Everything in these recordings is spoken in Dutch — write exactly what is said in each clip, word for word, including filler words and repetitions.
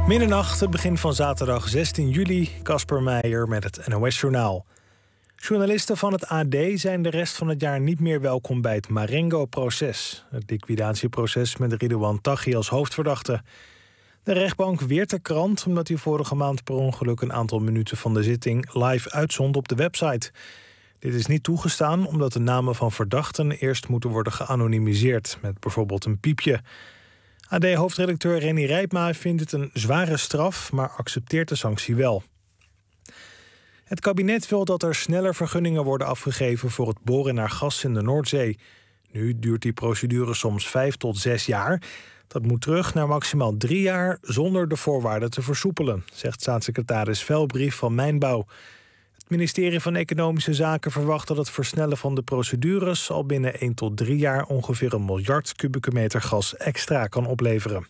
Middernacht, het begin van zaterdag zestien juli. Casper Meijer met het N O S-journaal. Journalisten van het A D zijn de rest van het jaar niet meer welkom bij het Marengo-proces. Het liquidatieproces met Ridouan Taghi als hoofdverdachte. De rechtbank weert de krant omdat hij vorige maand per ongeluk een aantal minuten van de zitting live uitzond op de website. Dit is niet toegestaan omdat de namen van verdachten eerst moeten worden geanonimiseerd met bijvoorbeeld een piepje. A D-hoofdredacteur Renny Rijpma vindt het een zware straf, maar accepteert de sanctie wel. Het kabinet wil dat er sneller vergunningen worden afgegeven voor het boren naar gas in de Noordzee. Nu duurt die procedure soms vijf tot zes jaar. Dat moet terug naar maximaal drie jaar zonder de voorwaarden te versoepelen, zegt staatssecretaris Velbrief van Mijnbouw. Het ministerie van Economische Zaken verwacht dat het versnellen van de procedures al binnen één tot drie jaar ongeveer een miljard kubieke meter gas extra kan opleveren.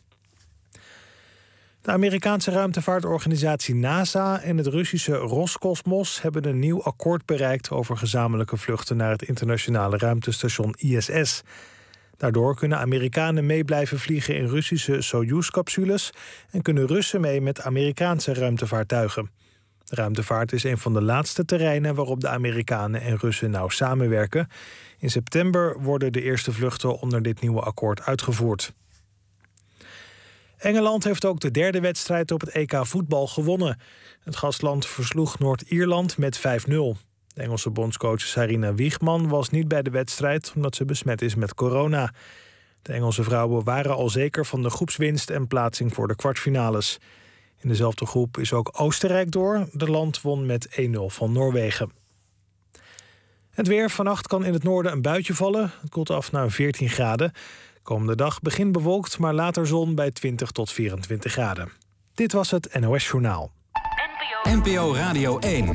De Amerikaanse ruimtevaartorganisatie NASA en het Russische Roscosmos hebben een nieuw akkoord bereikt over gezamenlijke vluchten naar het internationale ruimtestation I S S. Daardoor kunnen Amerikanen mee blijven vliegen in Russische Soyuz-capsules en kunnen Russen mee met Amerikaanse ruimtevaartuigen. De ruimtevaart is een van de laatste terreinen waarop de Amerikanen en Russen nauw samenwerken. In september worden de eerste vluchten onder dit nieuwe akkoord uitgevoerd. Engeland heeft ook de derde wedstrijd op het E K voetbal gewonnen. Het gastland versloeg Noord-Ierland met vijf nul. De Engelse bondscoach Sarina Wiegman was niet bij de wedstrijd omdat ze besmet is met corona. De Engelse vrouwen waren al zeker van de groepswinst en plaatsing voor de kwartfinales. In dezelfde groep is ook Oostenrijk door. De land won met één nul van Noorwegen. Het weer. Vannacht kan in het noorden een buitje vallen. Het koelt af naar veertien graden. Komende dag begin bewolkt, maar later zon bij twintig tot vierentwintig graden. Dit was het N O S-journaal. N P O Radio één.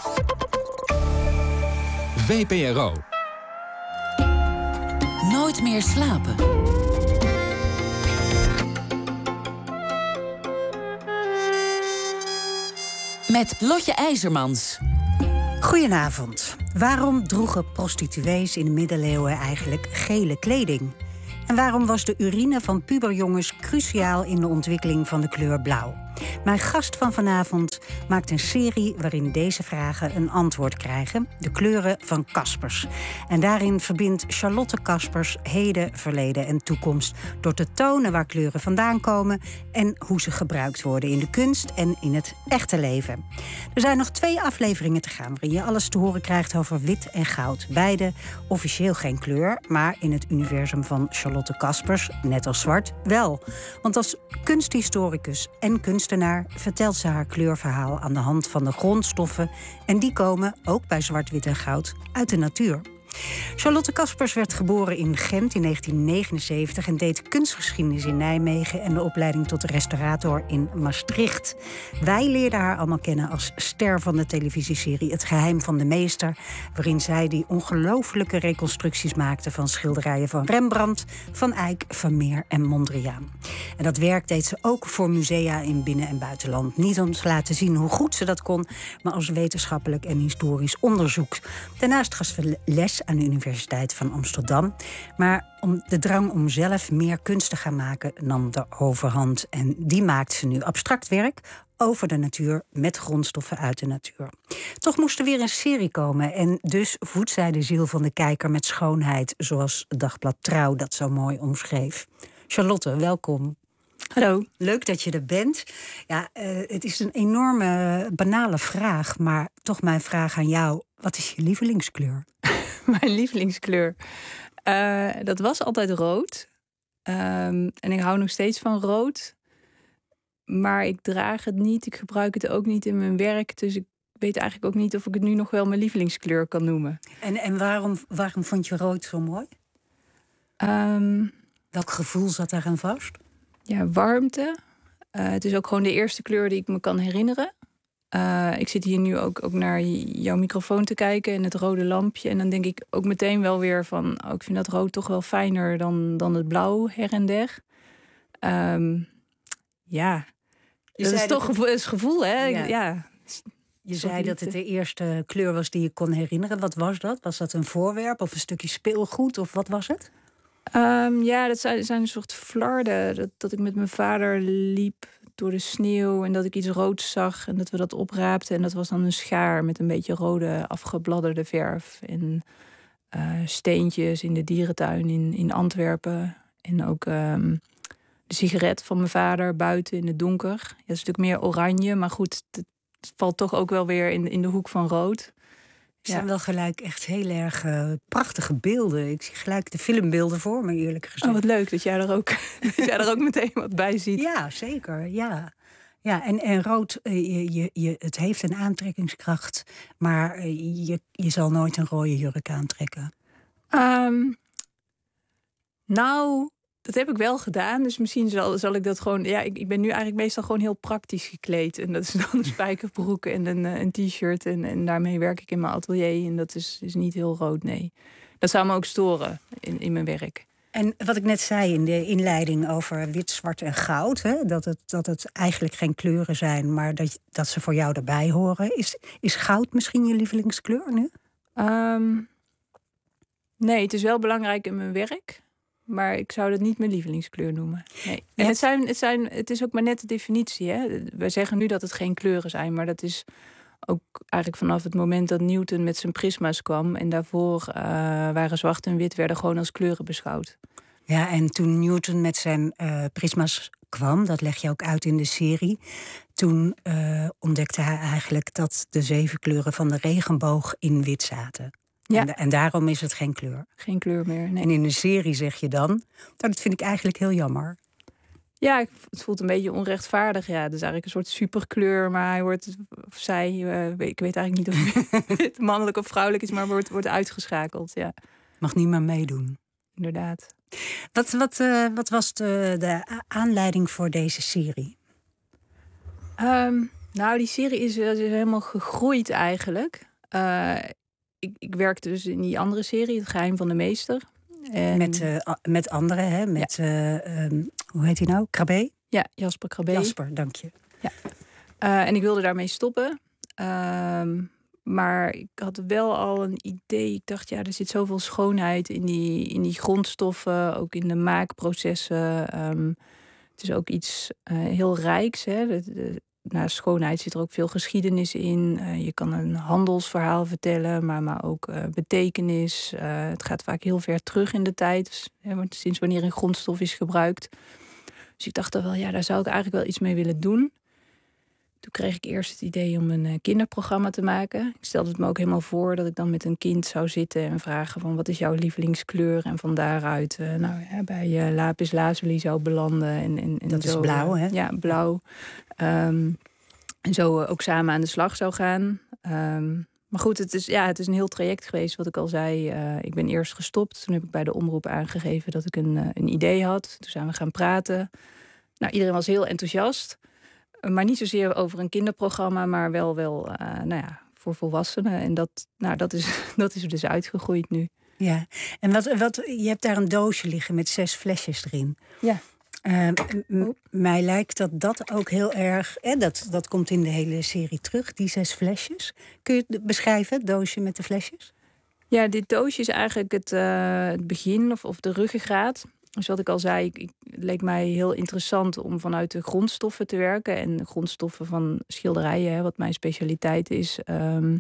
V P R O. Nooit meer slapen. Met Lotje IJzermans. Goedenavond. Waarom droegen prostituees in de middeleeuwen eigenlijk gele kleding? En waarom was de urine van puberjongens cruciaal in de ontwikkeling van de kleur blauw? Mijn gast van vanavond maakt een serie waarin deze vragen een antwoord krijgen. De kleuren van Caspers. En daarin verbindt Charlotte Caspers heden, verleden en toekomst door te tonen waar kleuren vandaan komen en hoe ze gebruikt worden in de kunst en in het echte leven. Er zijn nog twee afleveringen te gaan waarin je alles te horen krijgt over wit en goud. Beide officieel geen kleur, maar in het universum van Charlotte Caspers, net als zwart, wel. Want als kunsthistoricus en kunstenaar vertelt ze haar kleurverhaal aan de hand van de grondstoffen. En die komen, ook bij zwart, wit en goud, uit de natuur. Charlotte Caspers werd geboren in Gent in negentien negenenzeventig... en deed kunstgeschiedenis in Nijmegen en de opleiding tot restaurator in Maastricht. Wij leerden haar allemaal kennen als ster van de televisieserie Het Geheim van de Meester, waarin zij die ongelooflijke reconstructies maakte van schilderijen van Rembrandt, Van Eyck, Vermeer en Mondriaan. En dat werk deed ze ook voor musea in binnen- en buitenland. Niet om te laten zien hoe goed ze dat kon, maar als wetenschappelijk en historisch onderzoek. Daarnaast gaf ze les aan de Universiteit van Amsterdam. Maar om de drang om zelf meer kunst te gaan maken nam de overhand. En die maakt ze nu abstract werk over de natuur met grondstoffen uit de natuur. Toch moest er weer een serie komen en dus voedt zij de ziel van de kijker met schoonheid, zoals het dagblad Trouw dat zo mooi omschreef. Charlotte, welkom. Hallo. Leuk dat je er bent. Ja, uh, het is een enorme banale vraag, maar toch mijn vraag aan jou. Wat is je lievelingskleur? Mijn lievelingskleur? Uh, dat was altijd rood. Um, en ik hou nog steeds van rood. Maar ik draag het niet. Ik gebruik het ook niet in mijn werk. Dus ik weet eigenlijk ook niet of ik het nu nog wel mijn lievelingskleur kan noemen. En, en waarom, waarom vond je rood zo mooi? Um, Welk gevoel zat daaraan vast? Ja, warmte. Uh, het is ook gewoon de eerste kleur die ik me kan herinneren. Uh, ik zit hier nu ook, ook naar jouw microfoon te kijken en het rode lampje. En dan denk ik ook meteen wel weer van, oh, ik vind dat rood toch wel fijner dan, dan het blauw her en der. Um, ja, je dat is toch het... een gevoel, hè? Ja. ja. Je zei dat het de eerste kleur was die je kon herinneren. Wat was dat? Was dat een voorwerp of een stukje speelgoed? Of wat was het? Um, ja, dat zijn, zijn een soort flarden. Dat, dat ik met mijn vader liep door de sneeuw en dat ik iets roods zag en dat we dat opraapten. En dat was dan een schaar met een beetje rode afgebladderde verf. En uh, steentjes in de dierentuin in, in Antwerpen. En ook um, de sigaret van mijn vader buiten in het donker. Ja, dat is natuurlijk meer oranje, maar goed, het valt toch ook wel weer in, in de hoek van rood. Het zijn wel gelijk echt heel erg uh, prachtige beelden. Ik zie gelijk de filmbeelden voor me, eerlijk gezegd. Oh, wat leuk dat jij er ook, dat jij er ook meteen wat bij ziet. Ja, zeker. Ja, ja en, en rood, je, je, je, het heeft een aantrekkingskracht. Maar je, je zal nooit een rode jurk aantrekken. Um, nou, dat heb ik wel gedaan. Dus misschien zal, zal ik dat gewoon... Ja, ik, ik ben nu eigenlijk meestal gewoon heel praktisch gekleed. En dat is dan een spijkerbroek en een, een t-shirt. En, en daarmee werk ik in mijn atelier. En dat is, is niet heel rood, nee. Dat zou me ook storen in, in mijn werk. En wat ik net zei in de inleiding over wit, zwart en goud... Hè, dat, het, dat het eigenlijk geen kleuren zijn, maar dat, dat ze voor jou erbij horen. Is, is goud misschien je lievelingskleur nu? Um, nee, het is wel belangrijk in mijn werk... Maar ik zou dat niet mijn lievelingskleur noemen. Nee. En het, zijn, het, zijn, het is ook maar net de definitie. Hè? Wij zeggen nu dat het geen kleuren zijn. Maar dat is ook eigenlijk vanaf het moment dat Newton met zijn prisma's kwam. En daarvoor uh, waren zwart en wit werden gewoon als kleuren beschouwd. Ja, en toen Newton met zijn uh, prisma's kwam, dat leg je ook uit in de serie. Toen uh, ontdekte hij eigenlijk dat de zeven kleuren van de regenboog in wit zaten. Ja. En, en daarom is het geen kleur. Geen kleur meer, nee. En in de serie zeg je dan... Nou, dat vind ik eigenlijk heel jammer. Ja, het voelt een beetje onrechtvaardig. Ja, het is eigenlijk een soort superkleur. Maar hij wordt, of zij, uh, ik weet eigenlijk niet of het mannelijk of vrouwelijk is... maar wordt, wordt uitgeschakeld, ja. Mag niet meer meedoen. Inderdaad. Wat, wat, uh, wat was de, de aanleiding voor deze serie? Um, nou, die serie is, is helemaal gegroeid eigenlijk... Uh, Ik, ik werkte dus in die andere serie, Het Geheim van de Meester. En... Met, uh, met anderen, hè? Met, ja. uh, um, hoe heet hij nou? Krabbe? Ja, Jasper Krabbe. Jasper, dank je. Ja. Uh, en ik wilde daarmee stoppen. Uh, maar ik had wel al een idee. Ik dacht, ja, er zit zoveel schoonheid in die, in die grondstoffen. Ook in de maakprocessen. Um, het is ook iets uh, heel rijks, hè. De, de, Naast schoonheid zit er ook veel geschiedenis in. Uh, je kan een handelsverhaal vertellen, maar, maar ook uh, betekenis. Uh, het gaat vaak heel ver terug in de tijd. Dus, hè, sinds wanneer een grondstof is gebruikt. Dus ik dacht dan wel, ja, daar zou ik eigenlijk wel iets mee willen doen. Toen kreeg ik eerst het idee om een uh, kinderprogramma te maken. Ik stelde het me ook helemaal voor dat ik dan met een kind zou zitten en vragen van wat is jouw lievelingskleur? En van daaruit uh, nou, ja, bij uh, lapis lazuli zou belanden. En, en, en dat zo, is blauw, hè? Ja, blauw. Um, en zo uh, ook samen aan de slag zou gaan. Um, maar goed, het is, ja, het is een heel traject geweest, wat ik al zei. Uh, ik ben eerst gestopt. Toen heb ik bij de omroep aangegeven dat ik een, uh, een idee had. Toen zijn we gaan praten. Nou, iedereen was heel enthousiast. Maar niet zozeer over een kinderprogramma, maar wel, wel uh, nou ja, voor volwassenen. En dat, nou, dat, is, dat is er dus uitgegroeid nu. Ja, en wat, wat, je hebt daar een doosje liggen met zes flesjes erin. Ja. Uh, m- mij lijkt dat dat ook heel erg... Eh, dat, dat komt in de hele serie terug, die zes flesjes. Kun je het beschrijven, het doosje met de flesjes? Ja, dit doosje is eigenlijk het, uh, het begin of, of de ruggengraat. Dus wat ik al zei, ik, het leek mij heel interessant om vanuit de grondstoffen te werken. En de grondstoffen van schilderijen, hè, wat mijn specialiteit is. Um,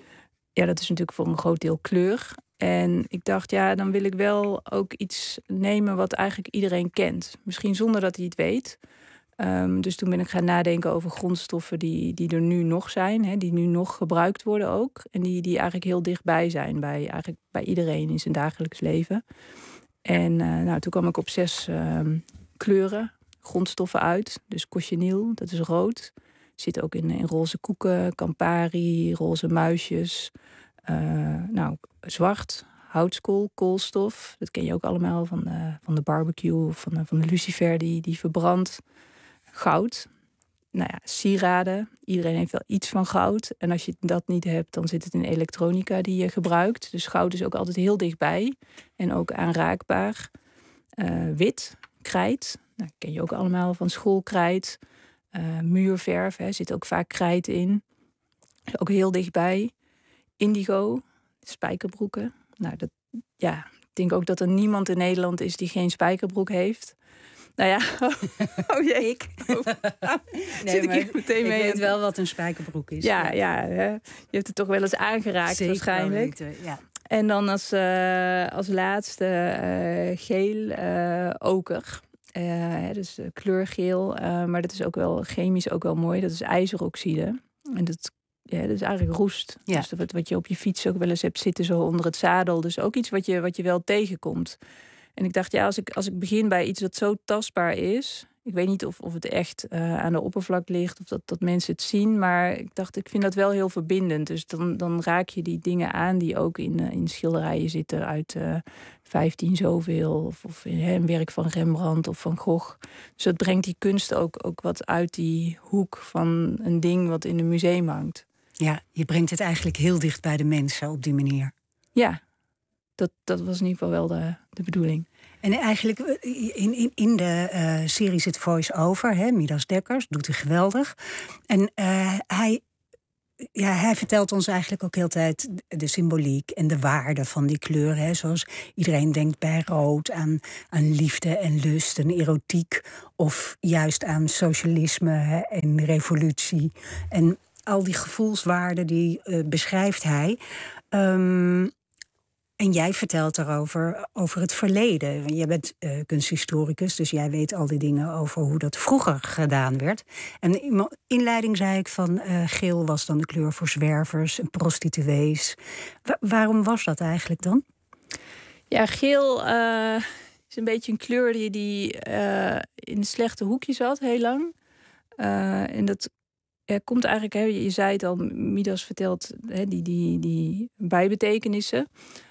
ja, dat is natuurlijk voor een groot deel kleur. En ik dacht, ja, dan wil ik wel ook iets nemen wat eigenlijk iedereen kent. Misschien zonder dat hij het weet. Um, dus toen ben ik gaan nadenken over grondstoffen die, die er nu nog zijn. Hè, die nu nog gebruikt worden ook. En die, die eigenlijk heel dichtbij zijn bij, eigenlijk bij iedereen in zijn dagelijks leven. En uh, nou, toen kwam ik op zes uh, kleuren, grondstoffen uit. Dus cochineal, dat is rood. Zit ook in, in roze koeken, Campari, roze muisjes. Uh, nou, zwart, houtskool, koolstof. Dat ken je ook allemaal van de, van de barbecue of van de, van de lucifer die, die verbrandt. Goud. Nou ja, sieraden. Iedereen heeft wel iets van goud. En als je dat niet hebt, dan zit het in elektronica die je gebruikt. Dus goud is ook altijd heel dichtbij. En ook aanraakbaar. Uh, wit, krijt. Nou, ken je ook allemaal van schoolkrijt. Uh, muurverf, hè, zit ook vaak krijt in. Is ook heel dichtbij. Indigo, spijkerbroeken. Nou, dat, ja, ik denk ook dat er niemand in Nederland is die geen spijkerbroek heeft. Nou ja, oh jee. Ik? Oh. Nee, Zit ik maar hier meteen ik mee? weet wel wat een spijkerbroek is. Ja, ja, hè. Je hebt het toch wel eens aangeraakt Zeker waarschijnlijk. weten, ja. En dan als, uh, als laatste uh, geel uh, oker. Uh, dus uh, kleurgeel. Uh, maar dat is ook wel chemisch ook wel mooi. Dat is ijzeroxide. En dat, ja, dat is eigenlijk roest. Ja. Dus wat, wat je op je fiets ook wel eens hebt zitten zo onder het zadel. Dus ook iets wat je, wat je wel tegenkomt. En ik dacht, ja, als ik, als ik begin bij iets dat zo tastbaar is. Ik weet niet of, of het echt uh, aan de oppervlak ligt of dat, dat mensen het zien. Maar ik dacht, ik vind dat wel heel verbindend. Dus dan, dan raak je die dingen aan die ook in, uh, in schilderijen zitten uit uh, vijftien zoveel. Of, of in hè, een werk van Rembrandt of Van Gogh. Dus dat brengt die kunst ook, ook wat uit die hoek van een ding wat in een museum hangt. Ja, je brengt het eigenlijk heel dicht bij de mensen op die manier. Ja, dat, dat was in ieder geval wel de, de bedoeling. En eigenlijk in, in, in de uh, serie zit voice-over, hè, Midas Dekkers, doet hij geweldig. En uh, hij, ja, hij vertelt ons eigenlijk ook heel de tijd de symboliek en de waarde van die kleuren. Hè, zoals iedereen denkt bij rood aan, aan liefde en lust en erotiek. Of juist aan socialisme hè, en revolutie. En al die gevoelswaarden die uh, beschrijft hij. Um, En jij vertelt daarover over het verleden. Jij bent uh, kunsthistoricus, dus jij weet al die dingen over hoe dat vroeger gedaan werd. En in mijn inleiding zei ik van uh, geel was dan de kleur voor zwervers en prostituees. Wa- waarom was dat eigenlijk dan? Ja, geel uh, is een beetje een kleur die, die uh, in de slechte hoekje zat, heel lang. Uh, en dat ja, komt eigenlijk, hè, je zei het al, Midas vertelt hè, die, die, die bijbetekenissen.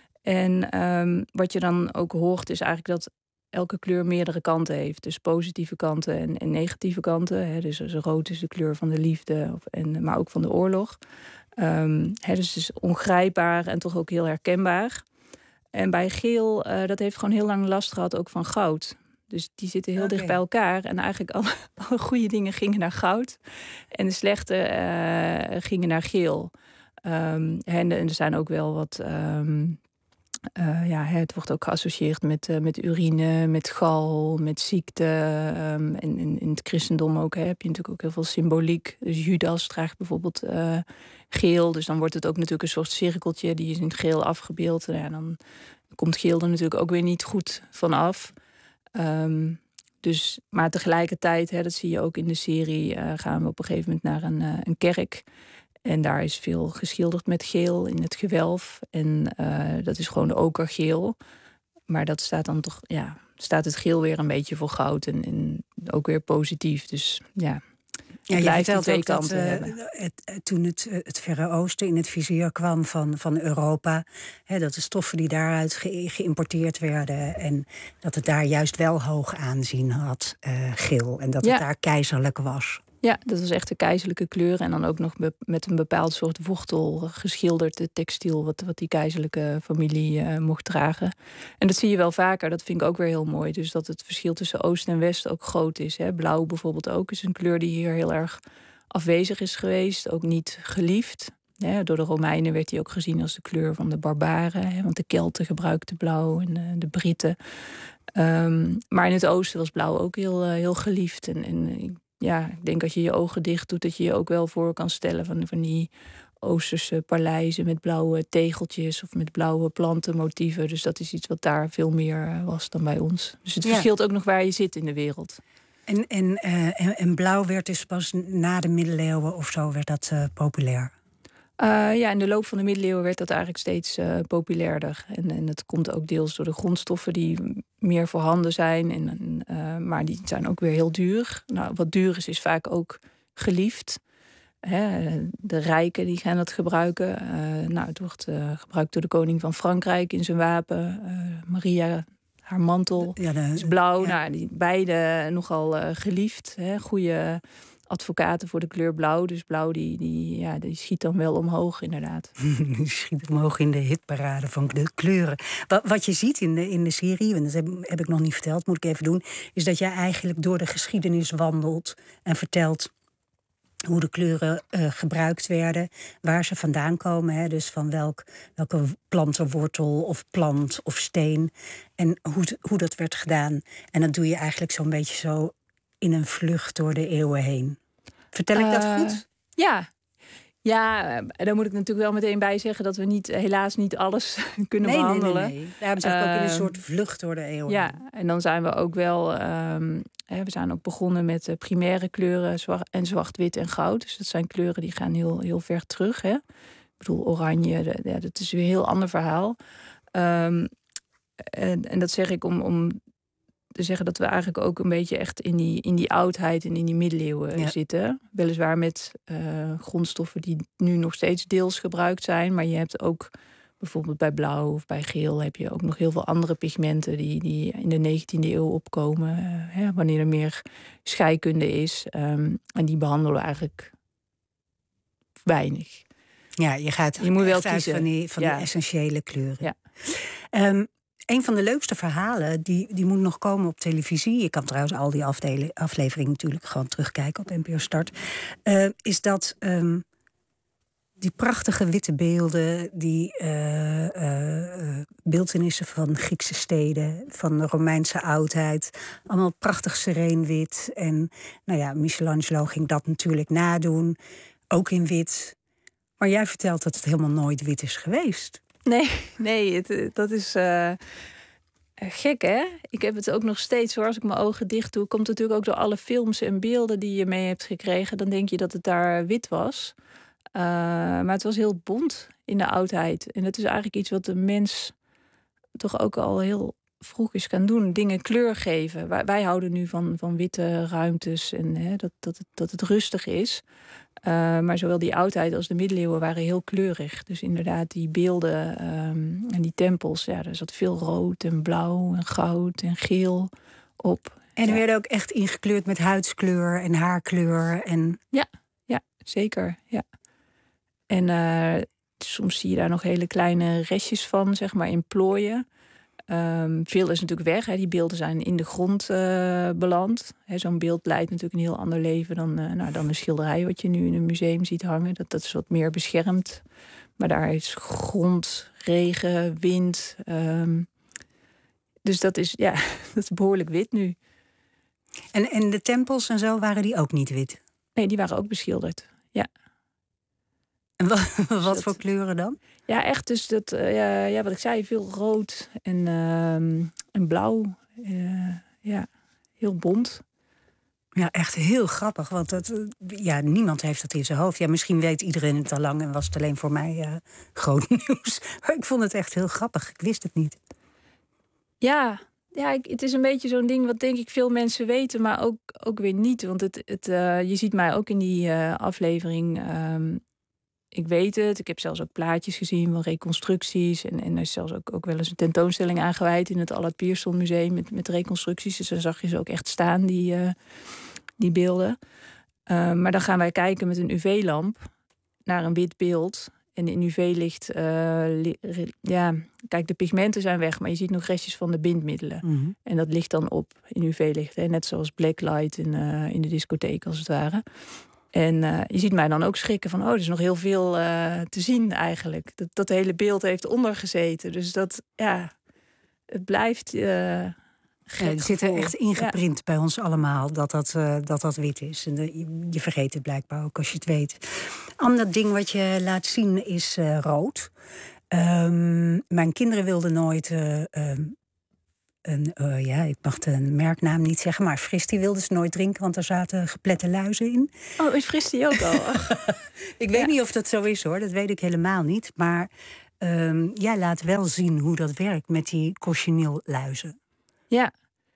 En um, wat je dan ook hoort is eigenlijk dat elke kleur meerdere kanten heeft. Dus positieve kanten en, en negatieve kanten. Hè. Dus, dus rood is de kleur van de liefde, of, en, maar ook van de oorlog. Um, hè, dus het is ongrijpbaar en toch ook heel herkenbaar. En bij geel, uh, dat heeft gewoon heel lang last gehad ook van goud. Dus die zitten heel okay. dicht bij elkaar. En eigenlijk alle, alle goede dingen gingen naar goud. En de slechte uh, gingen naar geel. Um, en, en er zijn ook wel wat... Um, Uh, ja, het wordt ook geassocieerd met, uh, met urine, met gal, met ziekte. Um, en in, in het christendom ook hè, heb je natuurlijk ook heel veel symboliek. Dus Judas draagt bijvoorbeeld uh, geel. Dus dan wordt het ook natuurlijk een soort cirkeltje. Die is in het geel afgebeeld. Ja, dan komt geel er natuurlijk ook weer niet goed vanaf. Um, dus, maar tegelijkertijd, hè, dat zie je ook in de serie... Uh, gaan we op een gegeven moment naar een, uh, een kerk... En daar is veel geschilderd met geel in het gewelf. En uh, dat is gewoon okergeel. Maar dat staat dan toch, ja, staat het geel weer een beetje voor goud. En, en ook weer positief. Dus ja, ja je vertelt twee ook dat uh, het, toen het, het Verre Oosten in het vizier kwam van, van Europa... Hè, dat de stoffen die daaruit ge, geïmporteerd werden... en dat het daar juist wel hoog aanzien had, uh, geel. En dat ja. het daar keizerlijk was. Ja, dat was echt de keizerlijke kleur. En dan ook nog be- met een bepaald soort wortel geschilderd de textiel... wat, wat die keizerlijke familie uh, mocht dragen. En dat zie je wel vaker, dat vind ik ook weer heel mooi. Dus dat het verschil tussen Oost en West ook groot is. Hè. Blauw bijvoorbeeld ook is een kleur die hier heel erg afwezig is geweest. Ook niet geliefd. Ja, door de Romeinen werd die ook gezien als de kleur van de barbaren. Hè, want de Kelten gebruikten blauw en de, de Britten. Um, maar in het oosten was blauw ook heel, uh, heel geliefd. En, en ja, ik denk als je je ogen dicht doet... dat je je ook wel voor kan stellen van, van die Oosterse paleizen... met blauwe tegeltjes of met blauwe plantenmotieven. Dus dat is iets wat daar veel meer was dan bij ons. Dus het ja. verschilt ook nog waar je zit in de wereld. En, en, uh, en, en blauw werd dus pas na de middeleeuwen of zo werd dat uh, populair? Uh, ja, in de loop van de middeleeuwen werd dat eigenlijk steeds uh, populairder. En, en dat komt ook deels door de grondstoffen die meer voorhanden zijn. En, uh, maar die zijn ook weer heel duur. Nou, wat duur is, is vaak ook geliefd. Hè, de rijken die gaan dat gebruiken. Uh, nou, het wordt uh, gebruikt door de koning van Frankrijk in zijn wapen. Uh, Maria, haar mantel ja, de, is blauw. Ja. Nou, die beide nogal uh, geliefd. Hè, goede... advocaten voor de kleur blauw. Dus blauw die, die, ja, die schiet dan wel omhoog, inderdaad. Die schiet omhoog in de hitparade van de kleuren. Wat, wat je ziet in de, in de serie, en dat heb, heb ik nog niet verteld, moet ik even doen... is dat jij eigenlijk door de geschiedenis wandelt en vertelt... hoe de kleuren uh, gebruikt werden, waar ze vandaan komen. Hè, dus van welk, welke plantenwortel of plant of steen. En hoe, hoe dat werd gedaan. En dat doe je eigenlijk zo'n beetje zo in een vlucht door de eeuwen heen. Vertel ik dat Uh, goed? Ja. Ja, daar moet ik natuurlijk wel meteen bij zeggen dat we niet, helaas niet alles kunnen nee, behandelen. Nee, nee, nee. Daarom zeg ik ook in een Uh, soort vlucht door de eeuwen. Ja, en dan zijn we ook wel... Um, hè, we zijn ook begonnen met uh, primaire kleuren zwart, en zwart, wit en goud. Dus dat zijn kleuren die gaan heel, heel ver terug. Hè? Ik bedoel, oranje, de, ja, dat is weer een heel ander verhaal. Um, en, en dat zeg ik om... om te zeggen dat we eigenlijk ook een beetje echt in die, in die oudheid en in die middeleeuwen ja. zitten. Weliswaar met uh, grondstoffen die nu nog steeds deels gebruikt zijn. Maar je hebt ook bijvoorbeeld bij blauw of bij geel heb je ook nog heel veel andere pigmenten die, die in de negentiende eeuw opkomen. Uh, hè, wanneer er meer scheikunde is. Um, en die behandelen we eigenlijk weinig. Ja, je gaat je moet wel uit kiezen van die, van ja. die essentiële kleuren. Ja. Um, Een van de leukste verhalen, die, die moet nog komen op televisie. Je kan trouwens al die afdelen, afleveringen natuurlijk gewoon terugkijken op N P O Start. Uh, is dat um, die prachtige witte beelden, die uh, uh, beeltenissen van Griekse steden, van de Romeinse oudheid. Allemaal prachtig sereen wit. En nou ja, Michelangelo ging dat natuurlijk nadoen. Ook in wit. Maar jij vertelt dat het helemaal nooit wit is geweest. Nee, nee, het, dat is uh, gek, hè? Ik heb het ook nog steeds, hoor. Als ik mijn ogen dicht doe, komt het natuurlijk ook door alle films en beelden die je mee hebt gekregen. Dan denk je dat het daar wit was. Uh, maar het was heel bont in de oudheid. En dat is eigenlijk iets wat de mens toch ook al heel vroeg is gaan doen. Dingen kleur geven. Wij, wij houden nu van, van witte ruimtes en hè, dat, dat, het, dat het rustig is. Uh, maar zowel die oudheid als de middeleeuwen waren heel kleurig. Dus inderdaad, die beelden um, en die tempels, ja, er zat veel rood en blauw en goud en geel op. En er ja. werden ook echt ingekleurd met huidskleur en haarkleur. En... Ja, ja, zeker. Ja. En uh, soms zie je daar nog hele kleine restjes van, zeg maar, in plooien. Um, veel is natuurlijk weg. Hè. Die beelden zijn in de grond uh, beland. Hè, zo'n beeld leidt natuurlijk een heel ander leven dan, uh, nou, dan een schilderij wat je nu in een museum ziet hangen. Dat, dat is wat meer beschermd. Maar daar is grond, regen, wind. Um, dus dat is, ja, dat is behoorlijk wit nu. En, en de tempels en zo, waren die ook niet wit? Nee, die waren ook beschilderd, ja. En wat, wat dat, voor kleuren dan? Ja, echt dus dat, uh, ja, ja, wat ik zei, veel rood en, uh, en blauw. Uh, ja, heel bont. Ja, echt heel grappig, want dat, ja, niemand heeft dat in zijn hoofd. Ja, misschien weet iedereen het al lang en was het alleen voor mij uh, groot nieuws. Maar ik vond het echt heel grappig, ik wist het niet. Ja, ja ik, het is een beetje zo'n ding wat denk ik veel mensen weten, maar ook, ook weer niet. Want het, het, uh, je ziet mij ook in die uh, aflevering... Um, Ik weet het, ik heb zelfs ook plaatjes gezien van reconstructies. En, en er is zelfs ook, ook wel eens een tentoonstelling aangeweid in het Allard Pierson Museum met, met reconstructies. Dus dan zag je ze ook echt staan, die, uh, die beelden. Uh, maar dan gaan wij kijken met een U V-lamp naar een wit beeld. En in U V-licht, uh, li- ja, kijk, de pigmenten zijn weg, maar je ziet nog restjes van de bindmiddelen. Mm-hmm. En dat ligt dan op in U V-licht, hè? Net zoals blacklight in, uh, in de discotheek als het ware. En uh, je ziet mij dan ook schrikken van... oh, er is nog heel veel uh, te zien eigenlijk. Dat, dat hele beeld heeft ondergezeten. Dus dat, ja, het blijft uh, gek. Het zit er echt ingeprint ja. bij ons allemaal dat dat, uh, dat, dat wit is. En de, je, je vergeet het blijkbaar ook als je het weet. Ander ding wat je laat zien is uh, rood. Um, mijn kinderen wilden nooit... Uh, um, Een, uh, ja, ik mag de merknaam niet zeggen, maar Fristi wilde ze nooit drinken, want er zaten geplette luizen in. Oh, is Fristi ook al? Ik weet ja. niet of dat zo is, hoor. Dat weet ik helemaal niet. Maar um, jij laat wel zien hoe dat werkt met die cochineelluizen. Ja.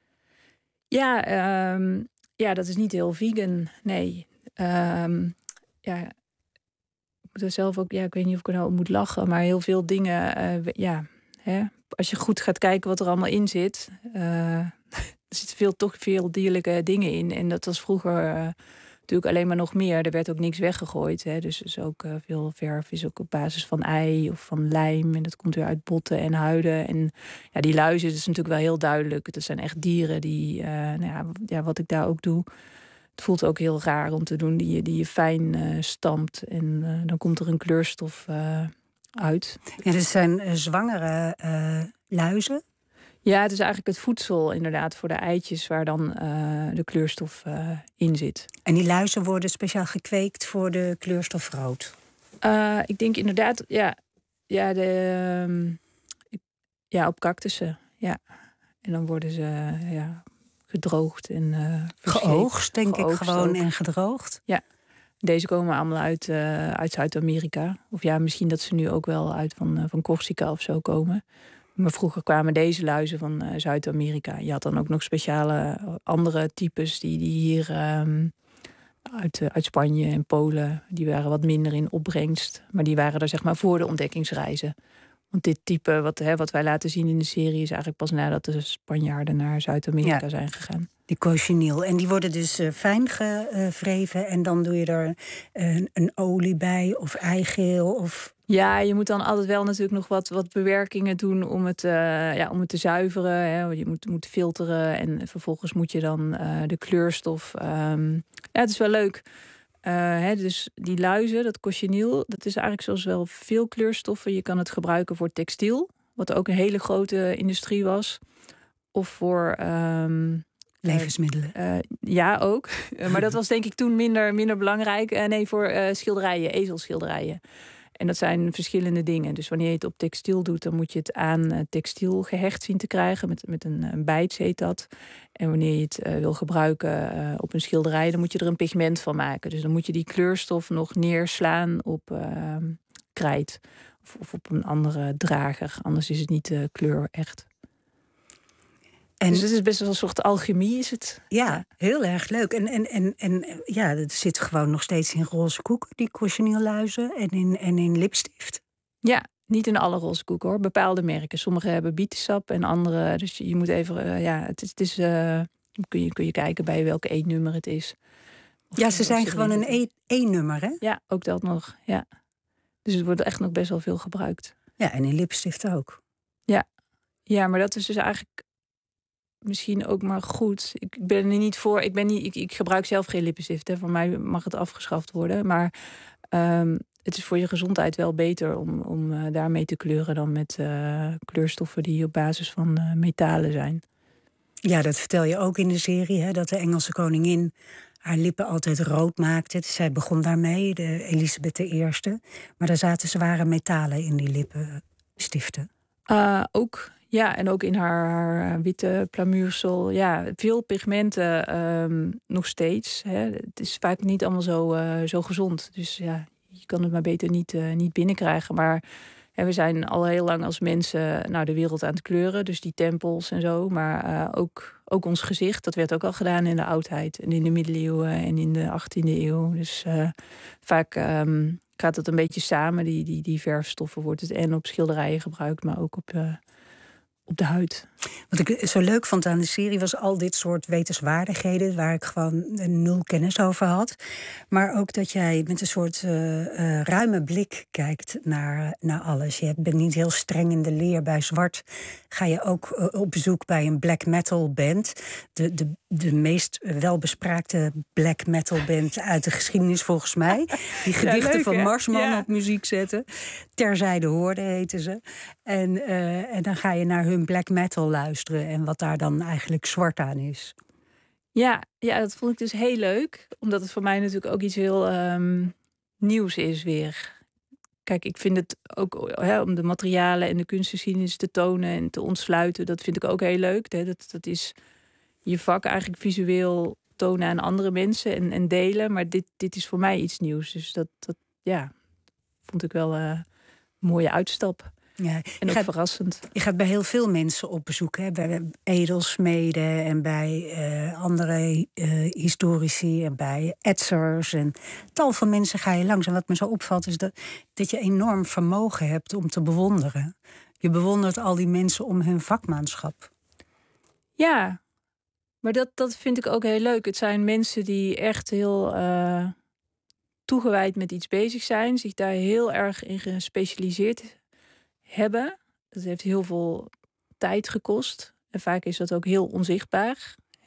Ja, um, ja, dat is niet heel vegan, nee. Um, ja, ik moet er zelf ook, ja, ik weet niet of ik er nou op moet lachen, maar heel veel dingen, uh, ja, hè. Als je goed gaat kijken wat er allemaal in zit, uh, er zitten veel, toch veel dierlijke dingen in. En dat was vroeger uh, natuurlijk alleen maar nog meer. Er werd ook niks weggegooid. Hè. Dus, dus ook uh, veel verf is ook op basis van ei of van lijm. En dat komt weer uit botten en huiden. En ja, die luizen, dat is natuurlijk wel heel duidelijk. Dat zijn echt dieren die, uh, nou ja, ja, wat ik daar ook doe. het voelt ook heel raar om te doen, die je, die je fijn uh, stampt. En uh, dan komt er een kleurstof uh, uit. Ja, dit zijn uh, zwangere uh, luizen? Ja, het is eigenlijk het voedsel inderdaad voor de eitjes waar dan uh, de kleurstof uh, in zit. En die luizen worden speciaal gekweekt voor de kleurstof rood? Uh, ik denk inderdaad, ja, ja, de, um, ja op cactussen, ja. En dan worden ze uh, ja, gedroogd en uh, geoogst, denk geoogst ik gewoon, ook. En gedroogd. Ja, deze komen allemaal uit, uh, uit Zuid-Amerika. Of ja, misschien dat ze nu ook wel uit van, uh, van Corsica of zo komen. Maar vroeger kwamen deze luizen van uh, Zuid-Amerika. Je had dan ook nog speciale andere types die, die hier um, uit, uh, uit Spanje en Polen, die waren wat minder in opbrengst. Maar die waren er zeg maar voor de ontdekkingsreizen. Want dit type, wat, hè, wat wij laten zien in de serie, is eigenlijk pas nadat de Spanjaarden naar Zuid-Amerika ja, zijn gegaan. Die cochineal. En die worden dus uh, fijn gevreven en dan doe je er uh, een olie bij of eigeel of... Ja, je moet dan altijd wel natuurlijk nog wat, wat bewerkingen doen om het, uh, ja, om het te zuiveren. Hè. Je moet, moet filteren en vervolgens moet je dan uh, de kleurstof... Um, ja, het is wel leuk. Uh, hè, dus die luizen, dat cochineal, dat is eigenlijk zoals wel veel kleurstoffen. Je kan het gebruiken voor textiel, wat ook een hele grote industrie was. Of voor... Um, levensmiddelen. Uh, uh, ja, ook. Maar dat was denk ik toen minder, minder belangrijk. Uh, nee, voor uh, schilderijen, ezelschilderijen. En dat zijn verschillende dingen. Dus wanneer je het op textiel doet, dan moet je het aan uh, textiel gehecht zien te krijgen. Met, met een, een bijts heet dat. En wanneer je het uh, wil gebruiken uh, op een schilderij, dan moet je er een pigment van maken. Dus dan moet je die kleurstof nog neerslaan op uh, krijt. Of, of op een andere drager. Anders is het niet uh, kleur echt. En dus het is best wel een soort alchemie, is het? Ja, heel erg leuk. En, en, en, en ja, het zit gewoon nog steeds in roze koeken, die cochinealluizen, en in, en in lipstift. Ja, niet in alle roze koeken hoor. Bepaalde merken. Sommige hebben bietensap en andere. Dus je moet even, uh, ja, het is, het is uh, kun je, kun je kijken bij welke E-nummer het is. Of, ja, ze zijn gewoon een E-nummer, hè? Ja, ook dat nog, ja. Dus het wordt echt nog best wel veel gebruikt. Ja, en in lipstift ook. Ja, ja, maar dat is dus eigenlijk misschien ook maar goed. Ik ben er niet voor. Ik, ben niet, ik, ik gebruik zelf geen lippenstift. Hè. Voor mij mag het afgeschaft worden. Maar um, het is voor je gezondheid wel beter om, om uh, daarmee te kleuren dan met uh, kleurstoffen die op basis van uh, metalen zijn. Ja, dat vertel je ook in de serie. Hè, dat de Engelse koningin haar lippen altijd rood maakte. Zij begon daarmee, de Elisabeth de Eerste. Maar daar zaten zware metalen in die lippenstiften. Uh, ook. Ja, en ook in haar, haar witte plamuursel. Ja, veel pigmenten um, nog steeds. Hè. Het is vaak niet allemaal zo, uh, zo gezond. Dus ja, je kan het maar beter niet, uh, niet binnenkrijgen. Maar hè, we zijn al heel lang als mensen nou, de wereld aan het kleuren. Dus die tempels en zo. Maar uh, ook, ook ons gezicht. Dat werd ook al gedaan in de oudheid. En in de middeleeuwen en in de achttiende eeuw. Dus uh, vaak um, gaat het een beetje samen. Die, die, die verfstoffen wordt het en op schilderijen gebruikt. Maar ook op... Uh, op de huid. Wat ik zo leuk vond aan de serie was al dit soort wetenswaardigheden waar ik gewoon nul kennis over had. Maar ook dat jij met een soort uh, uh, ruime blik kijkt naar, naar alles. Je bent niet heel streng in de leer. Bij zwart ga je ook uh, op bezoek bij een black metal band. De, de, de meest welbespraakte black metal band uit de geschiedenis volgens mij. Die gedichten ja, leuk, van Marsman ja. op muziek zetten. Terzijde hoorde heten ze. En, uh, en dan ga je naar hun black metal luisteren en wat daar dan eigenlijk zwart aan is. Ja, ja, dat vond ik dus heel leuk. Omdat het voor mij natuurlijk ook iets heel um, nieuws is weer. Kijk, ik vind het ook hè, om de materialen en de kunstgeschiedenis te tonen en te ontsluiten. Dat vind ik ook heel leuk. Hè. Dat, dat is je vak eigenlijk visueel tonen aan andere mensen en, en delen. Maar dit, dit is voor mij iets nieuws. Dus dat, dat ja, vond ik wel uh, een mooie uitstap. Ja, en ook gaat, verrassend. Je gaat bij heel veel mensen op bezoek. Hè? Bij edelsmeden en bij uh, andere uh, historici en bij etsers. En tal van mensen ga je langs. En wat me zo opvalt is dat, dat je enorm vermogen hebt om te bewonderen. Je bewondert al die mensen om hun vakmanschap. Ja, maar dat, dat vind ik ook heel leuk. Het zijn mensen die echt heel uh, toegewijd met iets bezig zijn. Zich daar heel erg in gespecialiseerd hebben. Dat heeft heel veel tijd gekost. En vaak is dat ook heel onzichtbaar.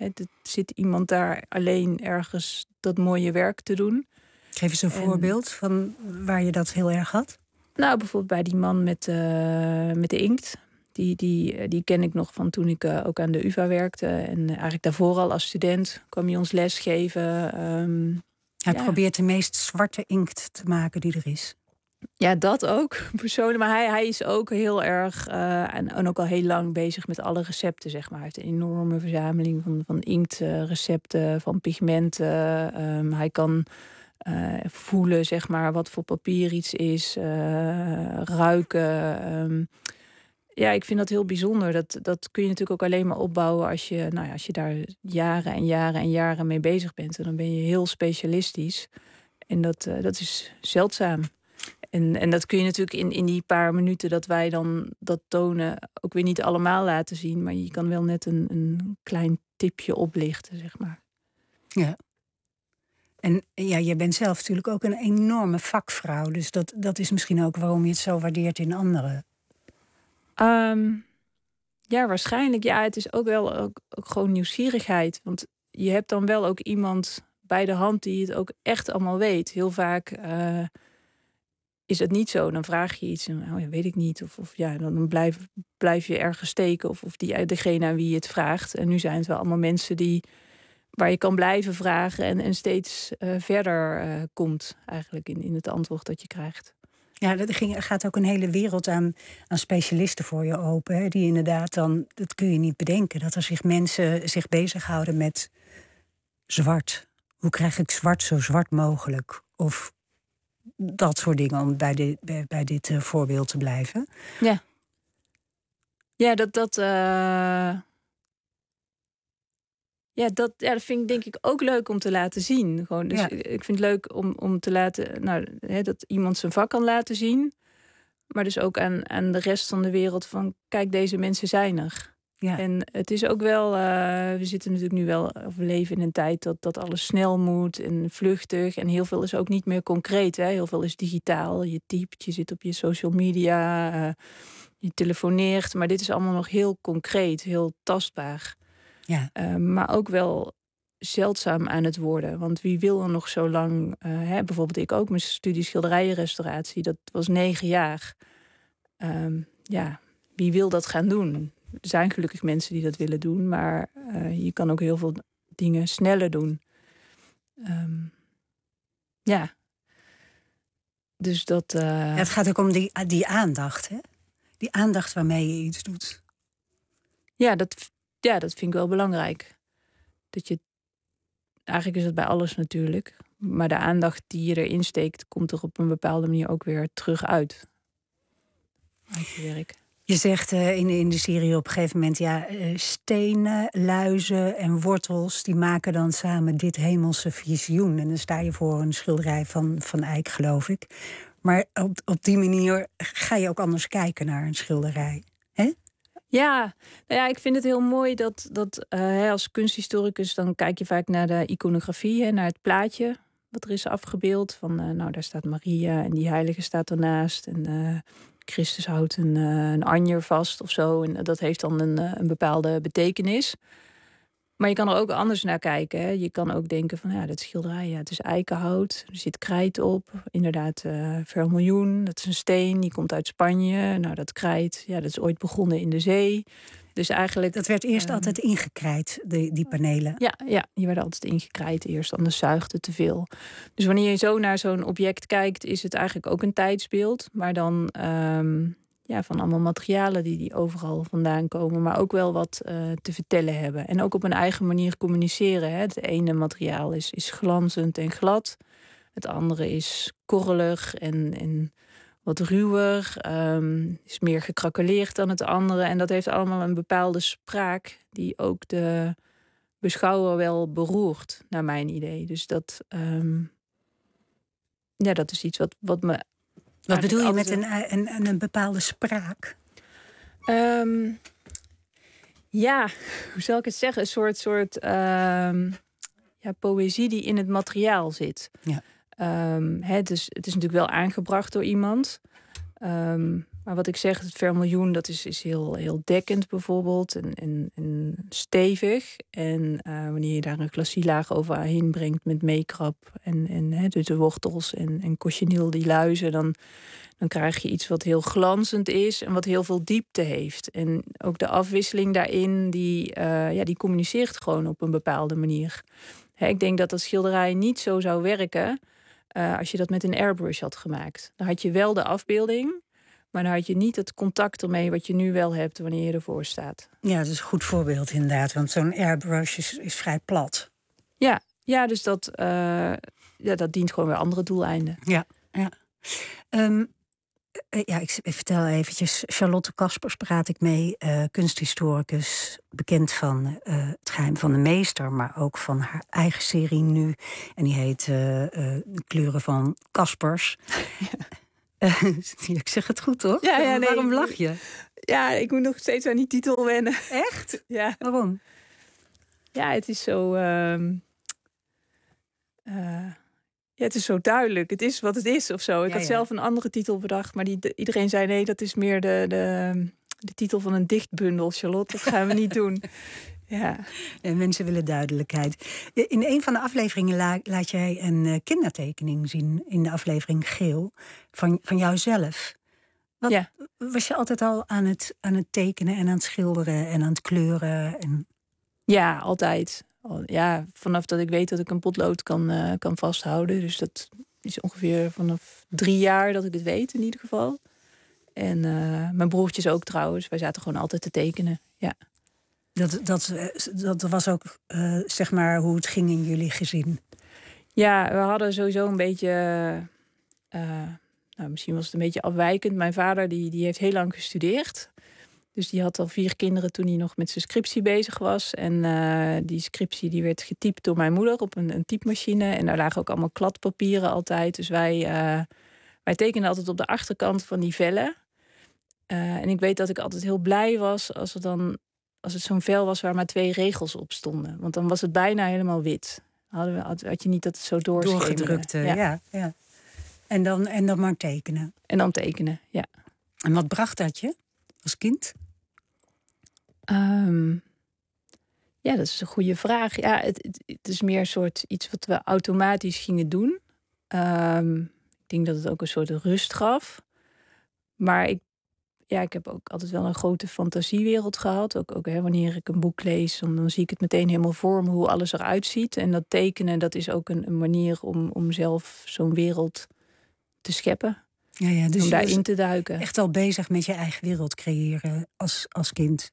Het zit iemand daar alleen ergens dat mooie werk te doen. Geef eens een en, voorbeeld van waar je dat heel erg had. Nou, bijvoorbeeld bij die man met, uh, met de inkt. Die, die, die ken ik nog van toen ik uh, ook aan de U vA werkte. En eigenlijk daarvoor al als student kwam hij ons lesgeven. Um, hij ja. probeert de meest zwarte inkt te maken die er is. Ja, dat ook, persoonlijk. Maar hij, hij is ook heel erg, uh, en, en ook al heel lang bezig met alle recepten, zeg maar. Hij heeft een enorme verzameling van, van inktrecepten, van pigmenten. Um, hij kan uh, voelen, zeg maar, wat voor papier iets is, uh, ruiken. Um, ja, ik vind dat heel bijzonder. Dat, dat kun je natuurlijk ook alleen maar opbouwen als je, nou ja, als je daar jaren en jaren en jaren mee bezig bent. En dan ben je heel specialistisch. En dat, uh, dat is zeldzaam. En, en dat kun je natuurlijk in, in die paar minuten dat wij dan dat tonen ook weer niet allemaal laten zien. Maar je kan wel net een, een klein tipje oplichten, zeg maar. Ja. En ja, je bent zelf natuurlijk ook een enorme vakvrouw. Dus dat, dat is misschien ook waarom je het zo waardeert in anderen. Um, ja, waarschijnlijk. Ja, het is ook wel ook, ook gewoon nieuwsgierigheid. Want je hebt dan wel ook iemand bij de hand die het ook echt allemaal weet. Heel vaak uh, is het niet zo. Dan vraag je iets en oh ja, weet ik niet. Of, of ja, dan blijf, blijf je ergens steken. Of, of die, degene aan wie je het vraagt. En nu zijn het wel allemaal mensen die waar je kan blijven vragen en, en steeds uh, verder uh, komt eigenlijk in, in het antwoord dat je krijgt. Ja, er ging, gaat ook een hele wereld aan, aan specialisten voor je open. Hè, die inderdaad dan, dat kun je niet bedenken. Dat er zich mensen zich bezighouden met zwart. Hoe krijg ik zwart zo zwart mogelijk? Of dat soort dingen, om bij, de, bij, bij dit uh, voorbeeld te blijven. Ja, ja dat... dat uh... Ja, dat, ja, dat vind ik denk ik ook leuk om te laten zien. Gewoon, dus ja. Ik vind het leuk om, om te laten, nou, hè, dat iemand zijn vak kan laten zien. Maar dus ook aan, aan de rest van de wereld van, kijk, deze mensen zijn er. Ja. En het is ook wel, uh, we zitten natuurlijk nu wel, of we leven in een tijd dat, dat alles snel moet en vluchtig. En heel veel is ook niet meer concreet. Hè? Heel veel is digitaal. Je typt, je zit op je social media, uh, je telefoneert. Maar dit is allemaal nog heel concreet, heel tastbaar. Ja. Uh, maar ook wel zeldzaam aan het worden. Want wie wil er nog zo lang... Uh, hè, bijvoorbeeld ik ook, mijn studie schilderijenrestauratie. Dat was negen jaar. Um, ja, wie wil dat gaan doen? Er zijn gelukkig mensen die dat willen doen. Maar uh, je kan ook heel veel dingen sneller doen. Um, ja. Dus dat... Uh... Ja, het gaat ook om die, die aandacht, hè? Die aandacht waarmee je iets doet. Ja, dat... Ja, dat vind ik wel belangrijk. Dat je, eigenlijk is het bij alles natuurlijk. Maar de aandacht die je erin steekt, komt er op een bepaalde manier ook weer terug uit. Uit je werk. Je zegt uh, in, de, in de serie op een gegeven moment, ja, uh, stenen, luizen en wortels, die maken dan samen dit hemelse visioen. En dan sta je voor een schilderij van Van Eyck, geloof ik. Maar op, op die manier ga je ook anders kijken naar een schilderij. Hè? Ja, nou ja, ik vind het heel mooi dat, dat uh, als kunsthistoricus... dan kijk je vaak naar de iconografie, hè, naar het plaatje wat er is afgebeeld. Van, uh, nou, daar staat Maria en die heilige staat ernaast. En uh, Christus houdt een, uh, een anjer vast of zo. En dat heeft dan een, uh, een bepaalde betekenis. Maar je kan er ook anders naar kijken. Hè. Je kan ook denken van, ja, dat schilderij, ja, het is eikenhout. Er zit krijt op. Inderdaad, uh, vermiljoen, dat is een steen. Die komt uit Spanje. Nou, dat krijt, ja, dat is ooit begonnen in de zee. Dus eigenlijk... Dat werd eerst uh, altijd ingekrijt, die, die panelen. Ja, ja, die werden altijd ingekrijt eerst. Anders zuigde te veel. Dus wanneer je zo naar zo'n object kijkt, is het eigenlijk ook een tijdsbeeld. Maar dan... Um, Ja, van allemaal materialen die, die overal vandaan komen. Maar ook wel wat uh, te vertellen hebben. En ook op een eigen manier communiceren. Hè. Het ene materiaal is, is glanzend en glad. Het andere is korrelig en, en wat ruwer. Um, is meer gekrakeleerd dan het andere. En dat heeft allemaal een bepaalde spraak die ook de beschouwer wel beroert, naar mijn idee. Dus dat, um, ja, dat is iets wat, wat me... Wat bedoel je met een, een, een bepaalde spraak? Um, ja, hoe zal ik het zeggen? Een soort, soort um, ja, poëzie die in het materiaal zit. Ja. Um, he, dus, het is natuurlijk wel aangebracht door iemand. Um, Maar wat ik zeg, het vermiljoen, dat is, is heel, heel dekkend bijvoorbeeld en, en, en stevig. En uh, wanneer je daar een glacielaag overheen brengt met meekrap en, en hè, dus de wortels en, en cochineal, die luizen, dan, dan krijg je iets wat heel glanzend is en wat heel veel diepte heeft. En ook de afwisseling daarin, die, uh, ja, die communiceert gewoon op een bepaalde manier. Hè, ik denk dat dat schilderij niet zo zou werken uh, als je dat met een airbrush had gemaakt. Dan had je wel de afbeelding, maar dan had je niet het contact ermee wat je nu wel hebt wanneer je ervoor staat. Ja, dat is een goed voorbeeld inderdaad. Want zo'n airbrush is, is vrij plat. Ja, ja dus dat, uh, ja, dat dient gewoon weer andere doeleinden. Ja, ja. Um, ja, ik vertel eventjes. Charlotte Caspers praat ik mee. Uh, kunsthistoricus, bekend van uh, Het Geheim van de Meester, maar ook van haar eigen serie nu. En die heet uh, uh, De Kleuren van Caspers. Ja. Uh, ik zeg het goed, toch? Ja, ja, nee, waarom lach je? Ja, ik moet nog steeds aan die titel wennen. Echt? Ja. Waarom? Ja, het is zo... Uh, uh, ja, het is zo duidelijk. Het is wat het is, of zo. Ik ja, had ja. zelf een andere titel bedacht, maar die, de, iedereen zei nee, dat is meer de, de, de titel van een dichtbundel, Charlotte. Dat gaan we niet doen. Ja. En mensen willen duidelijkheid. In een van de afleveringen la, laat jij een uh, kindertekening zien, in de aflevering Geel, van, van jouzelf. Wat, ja. Was je altijd al aan het, aan het tekenen en aan het schilderen en aan het kleuren? En... Ja, altijd. Ja, vanaf dat ik weet dat ik een potlood kan, uh, kan vasthouden. Dus dat is ongeveer vanaf drie jaar dat ik het weet in ieder geval. En uh, mijn broertjes ook trouwens. Wij zaten gewoon altijd te tekenen, ja. Dat, dat, dat was ook uh, zeg maar hoe het ging in jullie gezin. Ja, we hadden sowieso een beetje... Uh, nou, misschien was het een beetje afwijkend. Mijn vader die, die heeft heel lang gestudeerd. Dus die had al vier kinderen toen hij nog met zijn scriptie bezig was. En uh, die scriptie die werd getypt door mijn moeder op een, een typemachine. En daar lagen ook allemaal kladpapieren altijd. Dus wij, uh, wij tekenden altijd op de achterkant van die vellen. Uh, en ik weet dat ik altijd heel blij was als er dan... als het zo'n vel was waar maar twee regels op stonden. Want dan was het bijna helemaal wit. Hadden we, had, had je niet dat het zo doorgedrukt. Ja. Ja, ja. En, dan, en dan maar tekenen. En dan tekenen, ja. En wat bracht dat je als kind? Um, ja, dat is een goede vraag. Ja, het, het, het is meer een soort iets wat we automatisch gingen doen. Um, ik denk dat het ook een soort rust gaf. Maar ik Ja, ik heb ook altijd wel een grote fantasiewereld gehad. Ook, ook hè, wanneer ik een boek lees, dan, dan zie ik het meteen helemaal voor me hoe alles eruit ziet. En dat tekenen, dat is ook een, een manier om, om zelf zo'n wereld te scheppen. Ja, ja, dus om daarin te duiken. Echt al bezig met je eigen wereld creëren als, als kind.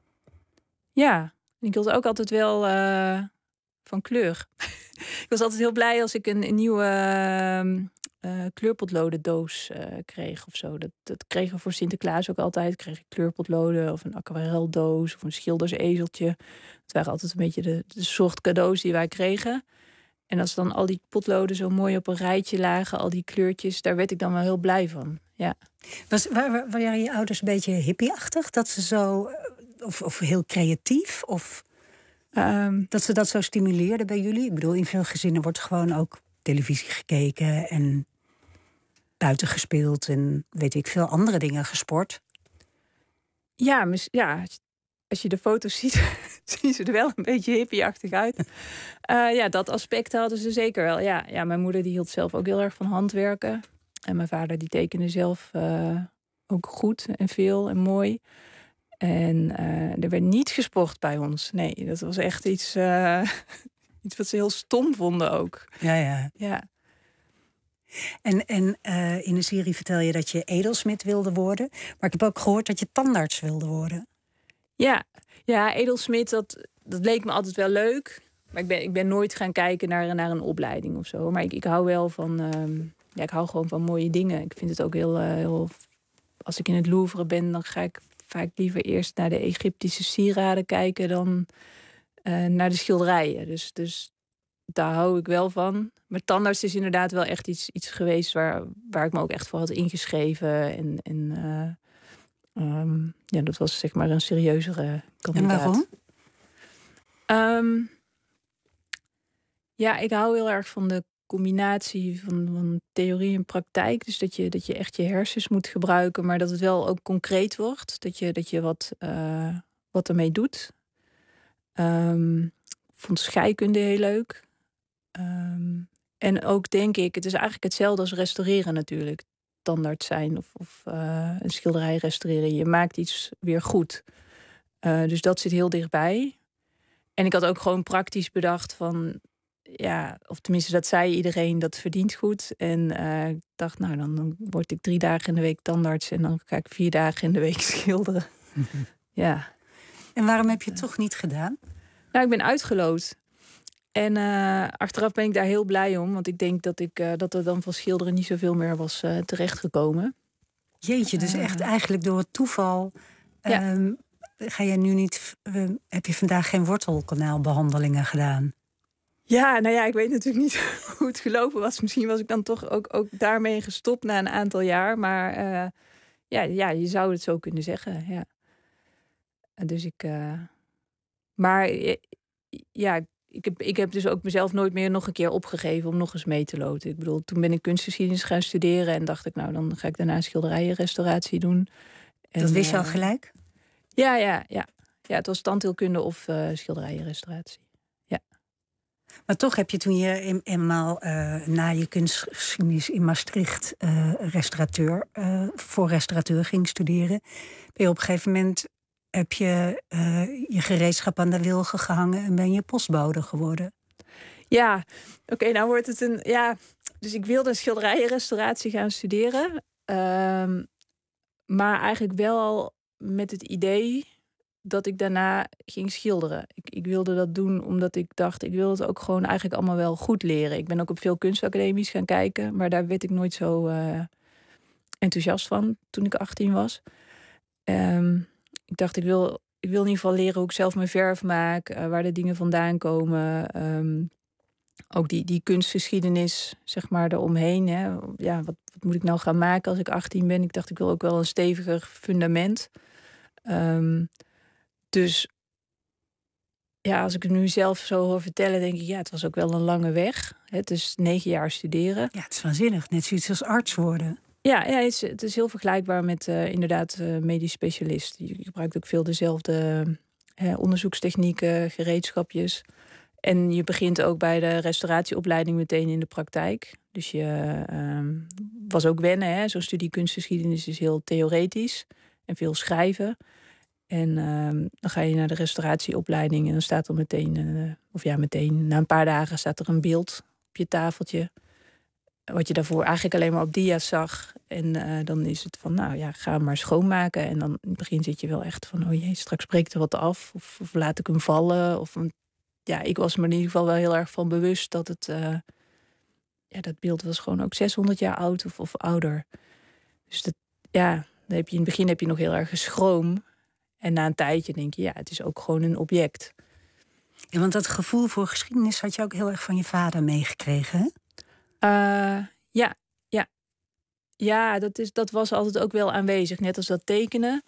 Ja, ik wilde ook altijd wel uh, van kleur. Ik was altijd heel blij als ik een, een nieuwe... Uh, Uh, kleurpotlodendoos uh, kreeg of zo. Dat, dat kregen we voor Sinterklaas ook altijd. Kreeg ik kleurpotloden of een aquareldoos of een schildersezeltje. Het waren altijd een beetje de, de soort cadeaus die wij kregen. En als dan al die potloden zo mooi op een rijtje lagen, al die kleurtjes, daar werd ik dan wel heel blij van. Ja. Was, waren je ouders een beetje hippie-achtig? Dat ze zo, of, of heel creatief? Of um, dat ze dat zo stimuleerden bij jullie? Ik bedoel, in veel gezinnen wordt gewoon ook televisie gekeken en buiten gespeeld en weet ik veel andere dingen gesport. Ja, mis, ja als je de foto's ziet, zien ze er wel een beetje hippie-achtig uit. Uh, ja, dat aspect hadden ze zeker wel. Ja, ja, mijn moeder die hield zelf ook heel erg van handwerken. En mijn vader die tekende zelf uh, ook goed en veel en mooi. En uh, er werd niet gesport bij ons. Nee, dat was echt iets... Uh, Iets wat ze heel stom vonden ook. Ja, ja. ja. En, en uh, in de serie vertel je dat je edelsmid wilde worden. Maar ik heb ook gehoord dat je tandarts wilde worden. Ja, ja edelsmid, dat, dat leek me altijd wel leuk. Maar ik ben, ik ben nooit gaan kijken naar, naar een opleiding of zo. Maar ik, ik hou wel van... Um, ja, ik hou gewoon van mooie dingen. Ik vind het ook heel, uh, heel... Als ik in het Louvre ben, dan ga ik vaak liever eerst naar de Egyptische sieraden kijken dan... Uh, naar de schilderijen. Dus, dus daar hou ik wel van. Maar tandarts is inderdaad wel echt iets, iets geweest... Waar, waar ik me ook echt voor had ingeschreven. En, en uh, um, ja, dat was zeg maar een serieuzere kandidaat. En waarom? Um, ja, ik hou heel erg van de combinatie van, van theorie en praktijk. Dus dat je, dat je echt je hersens moet gebruiken, maar dat het wel ook concreet wordt. Dat je, dat je wat, uh, wat ermee doet. Um, ik vond scheikunde heel leuk. Um, en ook denk ik, het is eigenlijk hetzelfde als restaureren natuurlijk. Standaard zijn of, of uh, een schilderij restaureren. Je maakt iets weer goed. Uh, dus dat zit heel dichtbij. En ik had ook gewoon praktisch bedacht van... ja, of tenminste dat zei iedereen, dat verdient goed. En uh, ik dacht, nou dan, dan word ik drie dagen in de week tandarts... en dan ga ik vier dagen in de week schilderen. Ja. En waarom heb je het toch niet gedaan? Nou, ik ben uitgeloot. En uh, achteraf ben ik daar heel blij om. Want ik denk dat, ik, uh, dat er dan van schilderen niet zoveel meer was uh, terechtgekomen. Jeetje, dus echt eigenlijk door het toeval... Ja. Um, ga je nu niet... Uh, heb je vandaag geen wortelkanaalbehandelingen gedaan? Ja, nou ja, ik weet natuurlijk niet hoe het gelopen was. Misschien was ik dan toch ook, ook daarmee gestopt na een aantal jaar. Maar uh, ja, ja, je zou het zo kunnen zeggen, ja. Dus ik... Uh, maar ja, ik heb, ik heb dus ook mezelf nooit meer nog een keer opgegeven... om nog eens mee te loten. Ik bedoel, toen ben ik kunstgeschiedenis gaan studeren... en dacht ik, nou, dan ga ik daarna schilderijenrestauratie doen. En, dat wist je al uh, gelijk? Ja, ja, ja. Ja, het was standheelkunde of uh, schilderijenrestauratie. Ja. Maar toch heb je toen je eenmaal uh, na je kunstgeschiedenis in Maastricht... Uh, restaurateur, uh, voor restaurateur ging studeren... ben je op een gegeven moment... heb je uh, je gereedschap aan de wilgen gehangen... en ben je postbode geworden. Ja, oké, okay, nou wordt het een... ja, dus ik wilde schilderijenrestauratie gaan studeren. Um, maar eigenlijk wel met het idee... dat ik daarna ging schilderen. Ik, ik wilde dat doen omdat ik dacht... ik wil het ook gewoon eigenlijk allemaal wel goed leren. Ik ben ook op veel kunstacademies gaan kijken... maar daar werd ik nooit zo uh, enthousiast van toen ik achttien was. Um, ik dacht, ik wil, ik wil in ieder geval leren hoe ik zelf mijn verf maak... Uh, waar de dingen vandaan komen. Um, ook die, die kunstgeschiedenis, zeg maar, eromheen. Hè. Ja, wat, wat moet ik nou gaan maken als ik achttien ben? Ik dacht, ik wil ook wel een steviger fundament... Um, Dus ja, als ik het nu zelf zo hoor vertellen, denk ik... ja, het was ook wel een lange weg. Het is negen jaar studeren. Ja, het is waanzinnig. Net zoiets als arts worden. Ja, ja het, is, het is heel vergelijkbaar met uh, inderdaad uh, medisch specialist. Je gebruikt ook veel dezelfde uh, onderzoekstechnieken, gereedschapjes. En je begint ook bij de restauratieopleiding meteen in de praktijk. Dus je uh, was ook wennen, hè? Zo'n studie kunstgeschiedenis is heel theoretisch en veel schrijven... En uh, dan ga je naar de restauratieopleiding en dan staat er meteen, uh, of ja, meteen, na een paar dagen staat er een beeld op je tafeltje. Wat je daarvoor eigenlijk alleen maar op dia's zag. En uh, dan is het van, nou ja, ga hem maar schoonmaken. En dan in het begin zit je wel echt van, oh jee, straks breekt er wat af. Of, of laat ik hem vallen. Of, ja, ik was me in ieder geval wel heel erg van bewust dat het, uh, ja, dat beeld was gewoon ook zeshonderd jaar oud of, of ouder. Dus dat, ja, dan heb je in het begin heb je nog heel erg schroom. En na een tijdje denk je, ja, het is ook gewoon een object. Ja, want dat gevoel voor geschiedenis had je ook heel erg van je vader meegekregen, hè? Uh, ja, ja. Ja, dat, is, dat was altijd ook wel aanwezig. Net als dat tekenen.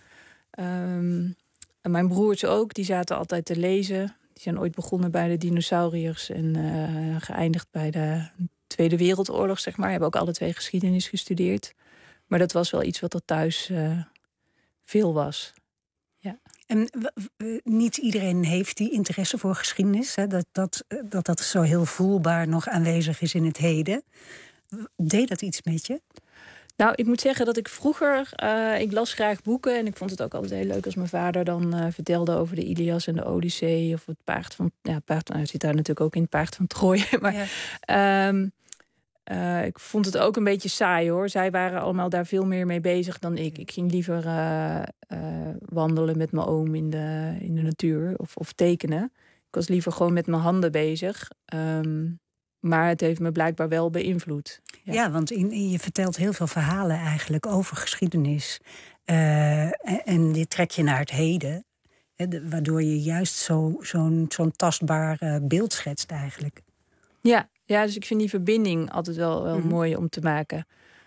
Um, en mijn broertje ook, die zaten altijd te lezen. Die zijn ooit begonnen bij de dinosauriërs... en uh, geëindigd bij de Tweede Wereldoorlog, zeg maar. Hebben ook alle twee geschiedenis gestudeerd. Maar dat was wel iets wat er thuis uh, veel was. Ja. En uh, niet iedereen heeft die interesse voor geschiedenis. Hè? Dat, dat, dat dat zo heel voelbaar nog aanwezig is in het heden. Deed dat iets met je? Nou, ik moet zeggen dat ik vroeger... Uh, ik las graag boeken en ik vond het ook altijd heel leuk... als mijn vader dan uh, vertelde over de Ilias en de Odyssee... of het paard van... Ja, paard, nou, zit daar natuurlijk ook in het paard van Troje. Maar ja. um, uh, ik vond het ook een beetje saai, hoor. Zij waren allemaal daar veel meer mee bezig dan ik. Ik ging liever uh, uh, wandelen met mijn oom in de, in de natuur of, of tekenen. Ik was liever gewoon met mijn handen bezig... Um, Maar het heeft me blijkbaar wel beïnvloed. Ja, ja want in, in, je vertelt heel veel verhalen eigenlijk over geschiedenis. Uh, en, en dit trek je naar het heden. Hè, de, waardoor je juist zo, zo'n, zo'n tastbaar uh, beeld schetst eigenlijk. Ja, ja, dus ik vind die verbinding altijd wel, wel mm. mooi om te maken.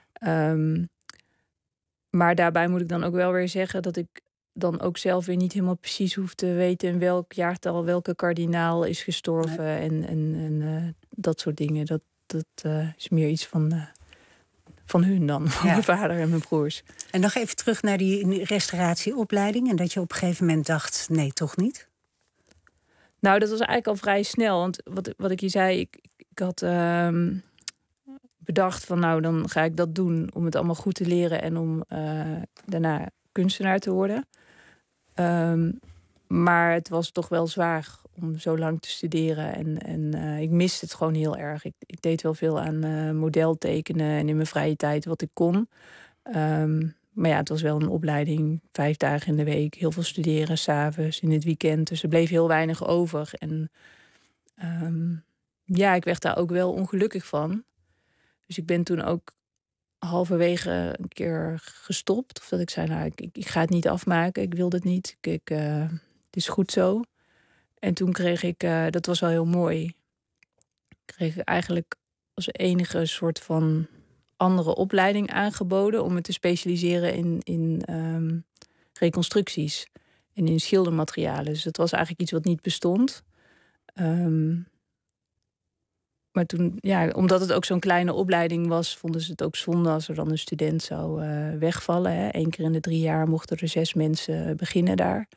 Um, maar daarbij moet ik dan ook wel weer zeggen... dat ik dan ook zelf weer niet helemaal precies hoef te weten... in welk jaartal welke kardinaal is gestorven nee. en, en, en uh, dat soort dingen. Dat, dat uh, is meer iets van, uh, van hun dan, van ja. mijn vader en mijn broers. En nog even terug naar die restauratieopleiding en dat je op een gegeven moment dacht, nee, toch niet? Nou, dat was eigenlijk al vrij snel. Want wat, wat ik je zei, ik, ik had uh, bedacht van nou, dan ga ik dat doen om het allemaal goed te leren en om uh, daarna kunstenaar te worden. Um, maar het was toch wel zwaar om zo lang te studeren. En, en uh, ik miste het gewoon heel erg. Ik, ik deed wel veel aan uh, modeltekenen en in mijn vrije tijd wat ik kon. Um, maar ja, het was wel een opleiding. Vijf dagen in de week, heel veel studeren, 's avonds, in het weekend. Dus er bleef heel weinig over. En um, ja, ik werd daar ook wel ongelukkig van. Dus ik ben toen ook halverwege een keer gestopt. Of dat ik zei, nou, ik, ik ga het niet afmaken. Ik wil het niet. Ik, ik, uh, het is goed zo. En toen kreeg ik, uh, dat was wel heel mooi, kreeg ik eigenlijk als enige soort van andere opleiding aangeboden om me te specialiseren in, in um, reconstructies en in schildermaterialen. Dus dat was eigenlijk iets wat niet bestond. Um, maar toen, ja, omdat het ook zo'n kleine opleiding was, vonden ze het ook zonde als er dan een student zou uh, wegvallen. Hè. Eén keer in de drie jaar mochten er zes mensen beginnen daar.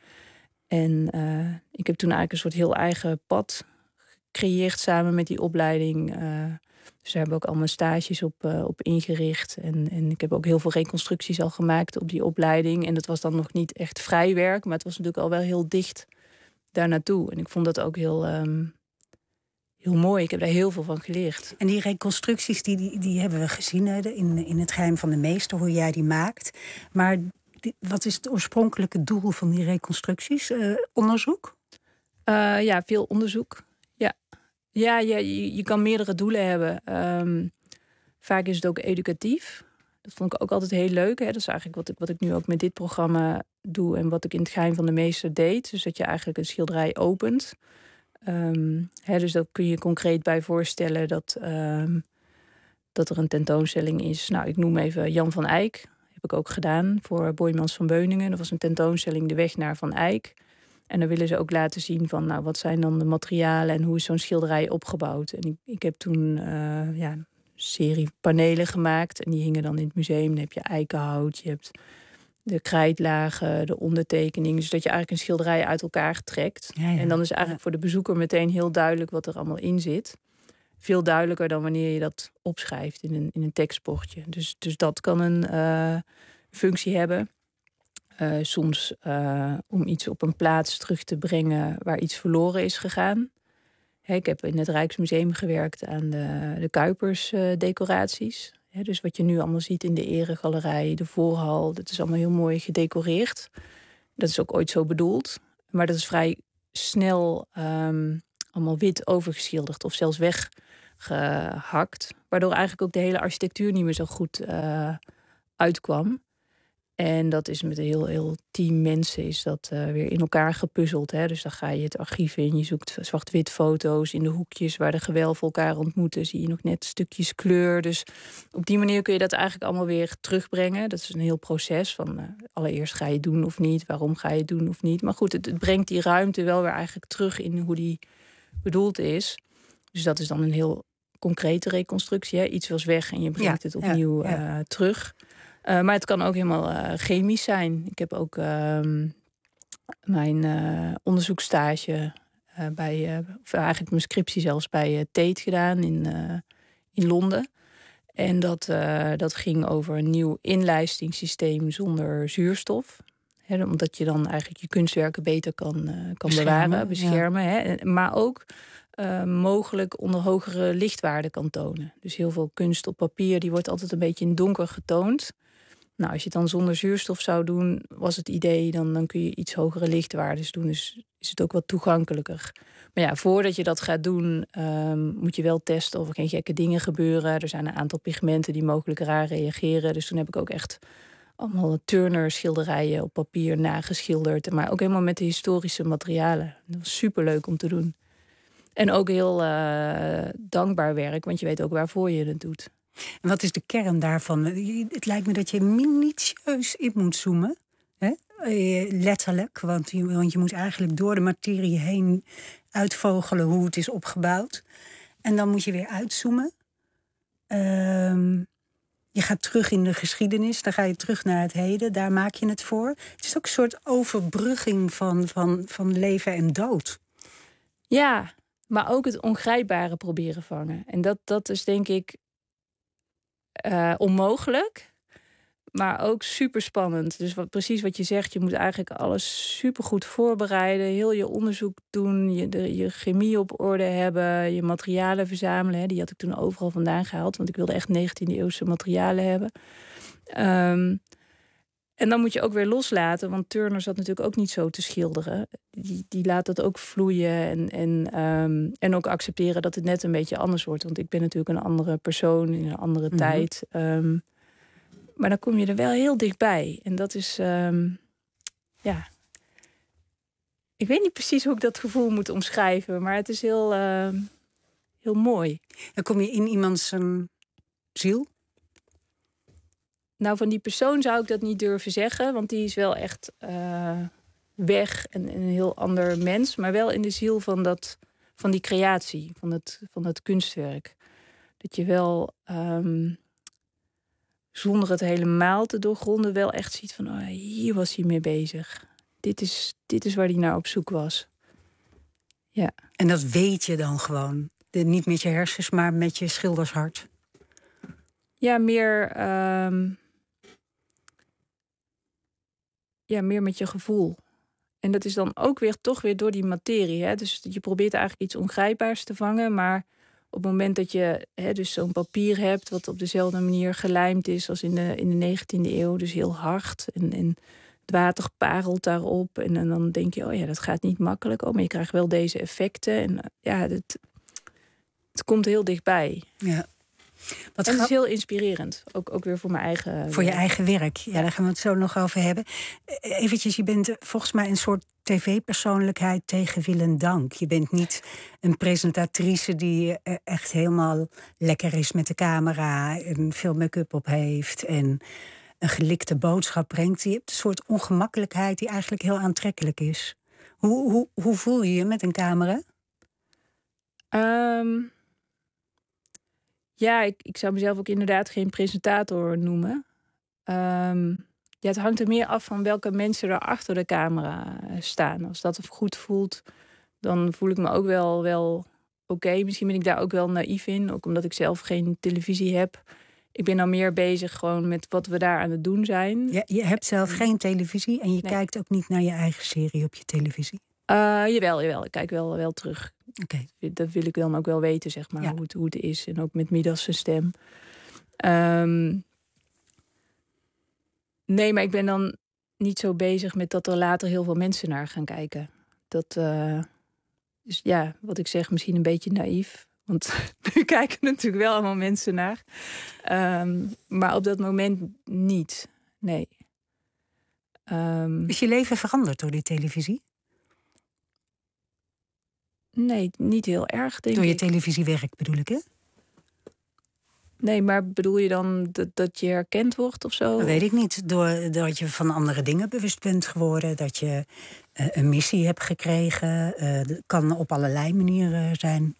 En uh, ik heb toen eigenlijk een soort heel eigen pad gecreëerd samen met die opleiding. Uh, dus daar hebben we ook allemaal stages op, uh, op ingericht. En, en ik heb ook heel veel reconstructies al gemaakt op die opleiding. En dat was dan nog niet echt vrij werk, maar het was natuurlijk al wel heel dicht daar naartoe. En ik vond dat ook heel, um, heel mooi. Ik heb daar heel veel van geleerd. En die reconstructies, die, die, die hebben we gezien hè, in, in Het Geheim van de Meester, hoe jij die maakt. Maar wat is het oorspronkelijke doel van die reconstructies? Uh, onderzoek? Uh, ja, veel onderzoek. Ja, ja je, je kan meerdere doelen hebben. Um, vaak is het ook educatief. Dat vond ik ook altijd heel leuk. Hè? Dat is eigenlijk wat ik, wat ik nu ook met dit programma doe en wat ik in Het Geheim van de Meester deed. Dus dat je eigenlijk een schilderij opent. Um, hè, dus daar kun je concreet bij voorstellen dat, um, dat er een tentoonstelling is. Nou, ik noem even Jan van Eyck. Heb ik ook gedaan voor Boijmans van Beuningen. Dat was een tentoonstelling De Weg naar Van Eyck. En dan willen ze ook laten zien van, nou, wat zijn dan de materialen en hoe is zo'n schilderij opgebouwd. En ik, ik heb toen uh, ja, een serie panelen gemaakt en die hingen dan in het museum. Dan heb je eikenhout, je hebt de krijtlagen, de ondertekening. Dus dat je eigenlijk een schilderij uit elkaar trekt. Ja, ja. En dan is eigenlijk ja. voor de bezoeker meteen heel duidelijk wat er allemaal in zit. Veel duidelijker dan wanneer je dat opschrijft in een, in een tekstbordje. Dus, dus dat kan een uh, functie hebben. Uh, soms uh, om iets op een plaats terug te brengen waar iets verloren is gegaan. He, ik heb in het Rijksmuseum gewerkt aan de, de Kuipers-decoraties. Uh, dus wat je nu allemaal ziet in de Eregalerij, de voorhal, dat is allemaal heel mooi gedecoreerd. Dat is ook ooit zo bedoeld. Maar dat is vrij snel um, allemaal wit overgeschilderd of zelfs weggehakt. Waardoor eigenlijk ook de hele architectuur niet meer zo goed uh, uitkwam. En dat is met een heel, heel team mensen is dat uh, weer in elkaar gepuzzeld. Hè? Dus dan ga je het archief in, je zoekt zwart-wit foto's in de hoekjes waar de gewelven elkaar ontmoeten. Zie je nog net stukjes kleur. Dus op die manier kun je dat eigenlijk allemaal weer terugbrengen. Dat is een heel proces van uh, allereerst ga je het doen of niet. Waarom ga je het doen of niet. Maar goed, het, het brengt die ruimte wel weer eigenlijk terug in hoe die bedoeld is. Dus dat is dan een heel concrete reconstructie. Hè? Iets was weg en je brengt ja, het opnieuw ja, ja. Uh, terug. Uh, maar het kan ook helemaal uh, chemisch zijn. Ik heb ook uh, mijn uh, onderzoeksstage uh, bij, uh, of eigenlijk mijn scriptie zelfs bij uh, Tate gedaan in, uh, in Londen. En dat, uh, dat ging over een nieuw inlijstingssysteem zonder zuurstof. Hè, omdat je dan eigenlijk je kunstwerken beter kan, uh, kan beschermen, bewaren, beschermen. Ja. Hè, maar ook uh, mogelijk onder hogere lichtwaarden kan tonen. Dus heel veel kunst op papier die wordt altijd een beetje in donker getoond. Nou, als je het dan zonder zuurstof zou doen, was het idee, dan, dan kun je iets hogere lichtwaardes doen. Dus is het ook wat toegankelijker. Maar ja, voordat je dat gaat doen, um, moet je wel testen of er geen gekke dingen gebeuren. Er zijn een aantal pigmenten die mogelijk raar reageren. Dus toen heb ik ook echt allemaal Turner schilderijen op papier nageschilderd. Maar ook helemaal met de historische materialen. Dat was superleuk om te doen. En ook heel uh, dankbaar werk, want je weet ook waarvoor je het doet. En wat is de kern daarvan? Het lijkt me dat je minutieus in moet zoomen. Hè? Letterlijk, want je, want je moet eigenlijk door de materie heen uitvogelen hoe het is opgebouwd. En dan moet je weer uitzoomen. Um, je gaat terug in de geschiedenis, dan ga je terug naar het heden. Daar maak je het voor. Het is ook een soort overbrugging van, van, van leven en dood. Ja, maar ook het ongrijpbare proberen vangen. En dat, dat is denk ik uh, onmogelijk. Maar ook super spannend. Dus wat, precies wat je zegt, je moet eigenlijk alles super goed voorbereiden. Heel je onderzoek doen, je, de, je chemie op orde hebben, je materialen verzamelen. Hè. Die had ik toen overal vandaan gehaald, want ik wilde echt negentiende eeuwse materialen hebben. Um, en dan moet je ook weer loslaten, want Turner zat natuurlijk ook niet zo te schilderen. Die, die laat dat ook vloeien en, en, um, en ook accepteren dat het net een beetje anders wordt. Want ik ben natuurlijk een andere persoon in een andere mm-hmm. tijd. Um, Maar dan kom je er wel heel dichtbij. En dat is, um, ja... Ik weet niet precies hoe ik dat gevoel moet omschrijven. Maar het is heel, uh, heel mooi. Dan kom je in iemands um, ziel? Nou, van die persoon zou ik dat niet durven zeggen. Want die is wel echt uh, weg en, en een heel ander mens. Maar wel in de ziel van, dat, van die creatie, van het, van het kunstwerk. Dat je wel... Um, zonder het helemaal te doorgronden, wel echt ziet van... Oh, hier was hij mee bezig. Dit is, dit is waar hij naar op zoek was. Ja. En dat weet je dan gewoon? De, niet met je hersens, maar met je schildershart? Ja, meer... Um, ja, meer met je gevoel. En dat is dan ook weer toch weer door die materie. Hè? Dus je probeert eigenlijk iets ongrijpbaars te vangen... maar op het moment dat je hè, dus zo'n papier hebt... wat op dezelfde manier gelijmd is als in de, in de negentiende eeuw... dus heel hard en, en het water parelt daarop... En, en dan denk je, oh ja, dat gaat niet makkelijk. Oh, maar je krijgt wel deze effecten. En ja, het, het komt heel dichtbij. Ja. Wat en het is heel inspirerend. Ook, ook weer voor mijn eigen Voor werk. je eigen werk. Ja, daar gaan we het zo nog over hebben. Eventjes, je bent volgens mij een soort tv-persoonlijkheid tegen wil en dank. Je bent niet een presentatrice die echt helemaal lekker is met de camera... en veel make-up op heeft en een gelikte boodschap brengt. Je hebt een soort ongemakkelijkheid die eigenlijk heel aantrekkelijk is. Hoe, hoe, hoe voel je je met een camera? Um... Ja, ik, ik zou mezelf ook inderdaad geen presentator noemen. Um, ja, het hangt er meer af van welke mensen er achter de camera staan. Als dat goed voelt, dan voel ik me ook wel, wel oké. Okay. Misschien ben ik daar ook wel naïef in, ook omdat ik zelf geen televisie heb. Ik ben dan meer bezig gewoon met wat we daar aan het doen zijn. Ja, je hebt zelf geen televisie en je nee. kijkt ook niet naar je eigen serie op je televisie? Uh, jawel, jawel, ik kijk wel, wel terug. Okay. Dat wil ik dan ook wel weten, zeg maar, ja. hoe, het, hoe het is. En ook met Midas' stem. Um, nee, maar ik ben dan niet zo bezig met dat er later heel veel mensen naar gaan kijken. Dat uh, is, ja, wat ik zeg, misschien een beetje naïef. Want nu kijken natuurlijk wel allemaal mensen naar. Um, maar op dat moment niet, nee. Um, is je leven veranderd door die televisie? Nee, niet heel erg, denk ik. Door je ik. televisiewerk bedoel ik, hè? Nee, maar bedoel je dan dat, dat je herkend wordt of zo? Dat weet ik niet. Doordat je van andere dingen bewust bent geworden. Dat je uh, een missie hebt gekregen. Uh, dat kan op allerlei manieren zijn.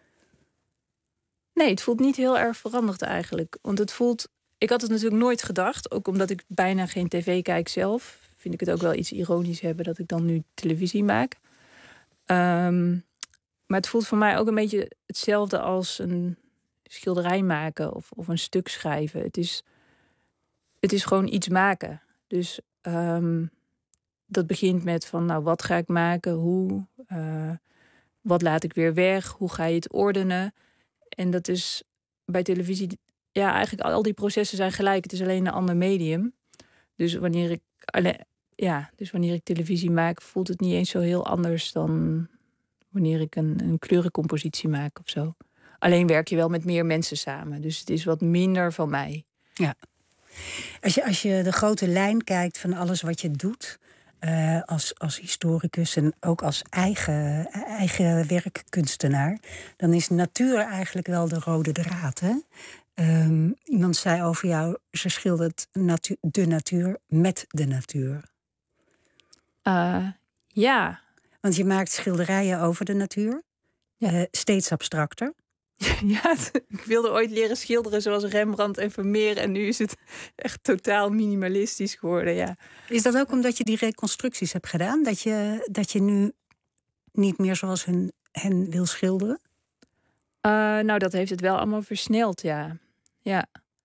Nee, het voelt niet heel erg veranderd eigenlijk. Want het voelt... Ik had het natuurlijk nooit gedacht. Ook omdat ik bijna geen tv kijk zelf. Vind ik het ook wel iets ironisch hebben dat ik dan nu televisie maak. Um, maar het voelt voor mij ook een beetje hetzelfde als een schilderij maken of, of een stuk schrijven. Het is, het is gewoon iets maken. Dus um, dat begint met van, nou, wat ga ik maken? Hoe? Uh, wat laat ik weer weg? Hoe ga je het ordenen? En dat is bij televisie... Ja, eigenlijk al die processen zijn gelijk. Het is alleen een ander medium. Dus wanneer ik, ja, dus wanneer ik televisie maak, voelt het niet eens zo heel anders dan wanneer ik een, een kleurencompositie maak of zo. Alleen werk je wel met meer mensen samen. Dus het is wat minder van mij. Ja. Als je, als je de grote lijn kijkt van alles wat je doet, uh, als, als historicus en ook als eigen, eigen werkkunstenaar, dan is natuur eigenlijk wel de rode draad, hè? Um, iemand zei over jou, ze schildert natu- de natuur met de natuur. Uh, ja. Want je maakt schilderijen over de natuur. Ja. Uh, steeds abstracter. Ja, het- ik wilde ooit leren schilderen zoals Rembrandt en Vermeer. En nu is het echt totaal minimalistisch geworden, ja. Is dat ook omdat je die reconstructies hebt gedaan? Dat je, dat je nu niet meer zoals hun, hen wil schilderen? Uh, nou, dat heeft het wel allemaal versneld, ja. Ja.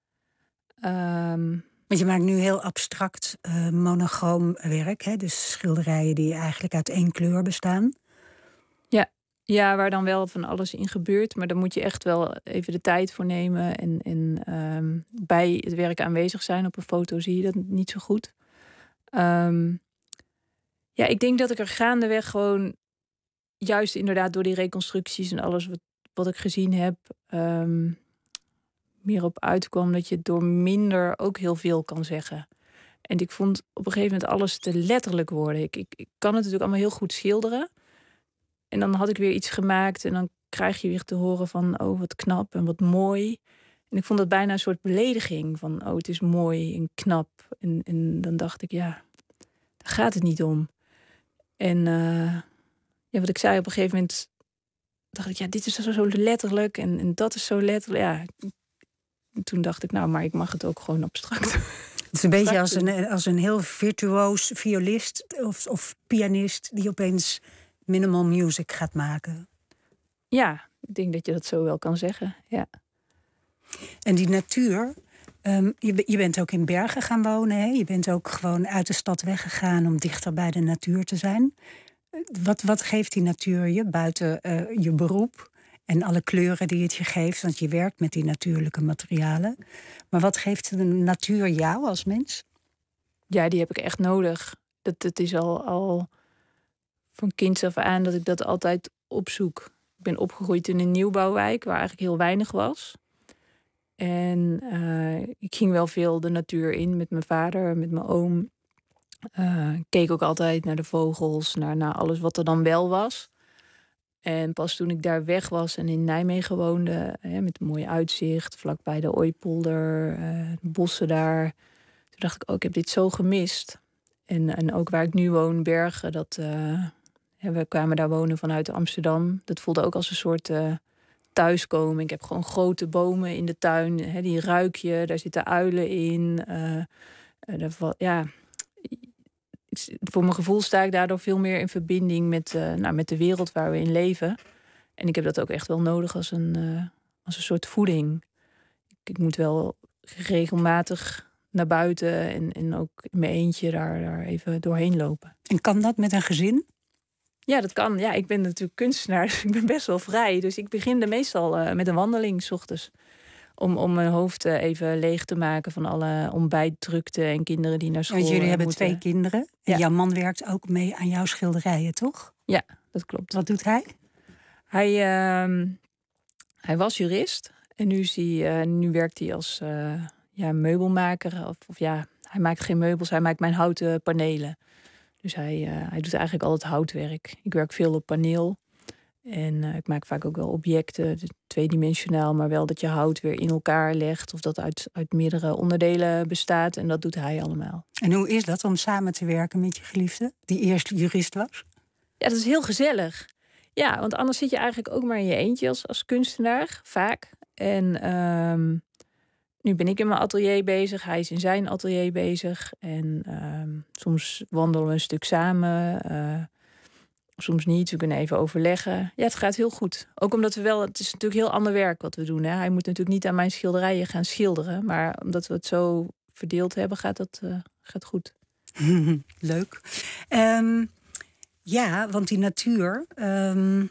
Um, Want je maakt nu heel abstract uh, monochroom werk. Hè? Dus schilderijen die eigenlijk uit één kleur bestaan. Ja. ja, waar dan wel van alles in gebeurt. Maar daar moet je echt wel even de tijd voor nemen. En, en um, bij het werk aanwezig zijn. Op een foto zie je dat niet zo goed. Um, ja, ik denk dat ik er gaandeweg gewoon... juist inderdaad door die reconstructies en alles wat, wat ik gezien heb... Um, meer op uitkwam dat je door minder ook heel veel kan zeggen. En ik vond op een gegeven moment alles te letterlijk worden. Ik, ik, ik kan het natuurlijk allemaal heel goed schilderen. En dan had ik weer iets gemaakt en dan krijg je weer te horen van... oh, wat knap en wat mooi. En ik vond dat bijna een soort belediging van... oh, het is mooi en knap. En, en dan dacht ik, ja, daar gaat het niet om. En uh, ja, wat ik zei, op een gegeven moment dacht ik... ja, dit is zo, zo letterlijk en, en dat is zo letterlijk. Ja, toen dacht ik, nou, maar ik mag het ook gewoon abstract. Het is een beetje als een, als een heel virtuoos violist of, of pianist... die opeens minimal music gaat maken. Ja, ik denk dat je dat zo wel kan zeggen, ja. En die natuur... Um, je, je bent ook in Bergen gaan wonen, hè? Je bent ook gewoon uit de stad weggegaan... om dichter bij de natuur te zijn. Wat, wat geeft die natuur je buiten uh, je beroep... en alle kleuren die het je geeft, want je werkt met die natuurlijke materialen. Maar wat geeft de natuur jou als mens? Ja, die heb ik echt nodig. Dat, dat is al, al van kinds af aan dat ik dat altijd opzoek. Ik ben opgegroeid in een nieuwbouwwijk waar eigenlijk heel weinig was. En uh, ik ging wel veel de natuur in met mijn vader, met mijn oom. Uh, ik keek ook altijd naar de vogels, naar, naar alles wat er dan wel was. En pas toen ik daar weg was en in Nijmegen woonde... Hè, met een mooi uitzicht, vlakbij de Ooipolder, uh, de bossen daar... toen dacht ik, oh, ik heb dit zo gemist. En, en ook waar ik nu woon, Bergen, dat, uh, ja, we kwamen daar wonen vanuit Amsterdam. Dat voelde ook als een soort uh, thuiskomen. Ik heb gewoon grote bomen in de tuin, hè, die ruik je, daar zitten uilen in. Uh, uh, ja... Voor mijn gevoel sta ik daardoor veel meer in verbinding met, uh, nou, met de wereld waar we in leven. En ik heb dat ook echt wel nodig als een, uh, als een soort voeding. Ik, ik moet wel regelmatig naar buiten en, en ook in mijn eentje daar, daar even doorheen lopen. En kan dat met een gezin? Ja, dat kan. Ja, ik ben natuurlijk kunstenaar, dus ik ben best wel vrij. Dus ik begin er meestal uh, met een wandeling 's ochtends. Om, om mijn hoofd even leeg te maken van alle ontbijtdrukte en kinderen die naar school moeten. Want jullie hebben moeten. twee kinderen. En ja. jouw man werkt ook mee aan jouw schilderijen, toch? Ja, dat klopt. Wat doet hij? Hij, uh, hij was jurist. En nu, is hij, uh, nu werkt hij als uh, ja, meubelmaker. Of, of ja, hij maakt geen meubels, hij maakt mijn houten panelen. Dus hij, uh, hij doet eigenlijk al het houtwerk. Ik werk veel op paneel. En uh, ik maak vaak ook wel objecten, tweedimensionaal, maar wel dat je hout weer in elkaar legt. Of dat uit, uit meerdere onderdelen bestaat. En dat doet hij allemaal. En hoe is dat om samen te werken met je geliefde, die eerst jurist was? Ja, dat is heel gezellig. Ja, want anders zit je eigenlijk ook maar in je eentje als, als kunstenaar, vaak. En um, nu ben ik in mijn atelier bezig, hij is in zijn atelier bezig. En um, soms wandelen we een stuk samen... Uh, Soms niet, we kunnen even overleggen. Ja, het gaat heel goed. Ook omdat we wel, het is natuurlijk heel ander werk wat we doen. Hè. Hij moet natuurlijk niet aan mijn schilderijen gaan schilderen. Maar omdat we het zo verdeeld hebben, gaat dat uh, gaat goed. Leuk. Um, ja, want die natuur... Um,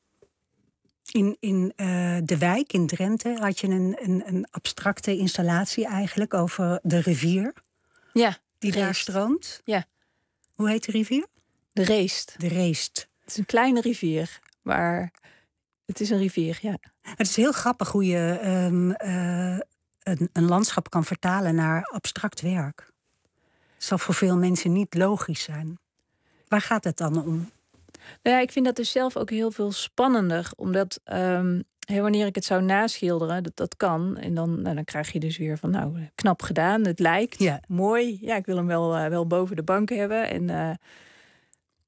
in in uh, de wijk in Drenthe had je een, een, een abstracte installatie eigenlijk over de rivier. Ja. Die daar stroomt. Ja. Hoe heet de rivier? De Reest. De Reest. Het is een kleine rivier, maar het is een rivier, ja. Het is heel grappig hoe je um, uh, een, een landschap kan vertalen naar abstract werk. Het zal voor veel mensen niet logisch zijn. Waar gaat het dan om? Nou ja, ik vind dat dus zelf ook heel veel spannender. Omdat um, wanneer ik het zou naschilderen, dat, dat kan. En dan, nou, dan krijg je dus weer van, nou, knap gedaan. Het lijkt ja. mooi. Ja, ik wil hem wel, uh, wel boven de bank hebben. En uh,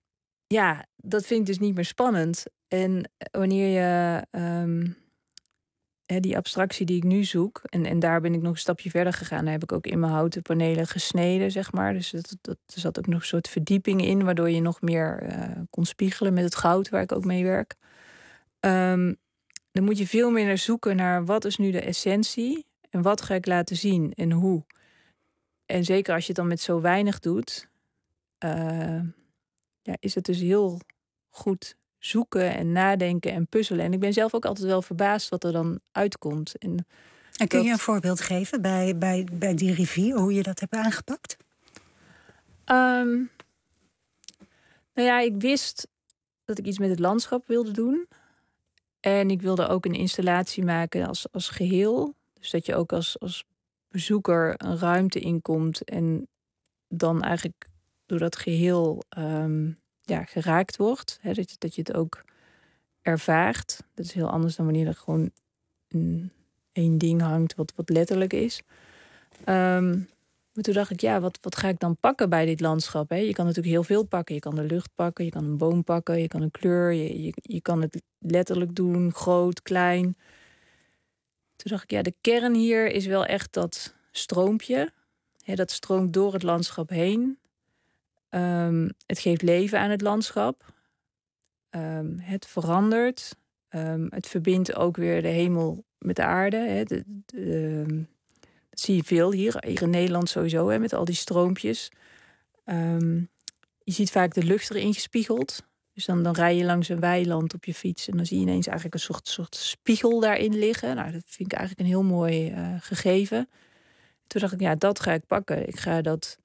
ja, dat vind ik dus niet meer spannend. En wanneer je um, hè, die abstractie die ik nu zoek... En, en daar ben ik nog een stapje verder gegaan. Daar heb ik ook in mijn houten panelen gesneden, zeg maar. Dus dat, dat, er zat ook nog een soort verdieping in... waardoor je nog meer uh, kon spiegelen met het goud... waar ik ook mee werk. Um, dan moet je veel meer naar zoeken naar... wat is nu de essentie en wat ga ik laten zien en hoe. En zeker als je het dan met zo weinig doet... Uh, ja, is het dus heel goed... zoeken en nadenken en puzzelen. En ik ben zelf ook altijd wel verbaasd wat er dan uitkomt. En, en kun dat... je een voorbeeld geven bij, bij, bij die rivier, hoe je dat hebt aangepakt? Um, nou ja, ik wist dat ik iets met het landschap wilde doen. En ik wilde ook een installatie maken als, als geheel. Dus dat je ook als, als bezoeker een ruimte inkomt... en dan eigenlijk door dat geheel... Um, ja, geraakt wordt. Hè, dat, je, dat je het ook ervaart. Dat is heel anders dan wanneer er gewoon een, één ding hangt wat, wat letterlijk is. Um, maar toen dacht ik, ja, wat, wat ga ik dan pakken bij dit landschap? Hè? Je kan natuurlijk heel veel pakken. Je kan de lucht pakken, je kan een boom pakken, je kan een kleur. Je, je, je kan het letterlijk doen, groot, klein. Toen dacht ik, ja, de kern hier is wel echt dat stroompje. Hè, dat stroomt door het landschap heen. Um, het geeft leven aan het landschap. Um, het verandert. Um, het verbindt ook weer de hemel met de aarde. Hè. De, de, um, dat zie je veel hier. Hier in Nederland sowieso, hè, met al die stroompjes. Um, je ziet vaak de lucht erin gespiegeld. Dus dan, dan rij je langs een weiland op je fiets... en dan zie je ineens eigenlijk een soort, soort spiegel daarin liggen. Nou, dat vind ik eigenlijk een heel mooi uh, gegeven. Toen dacht ik, ja, dat ga ik pakken. Ik ga dat...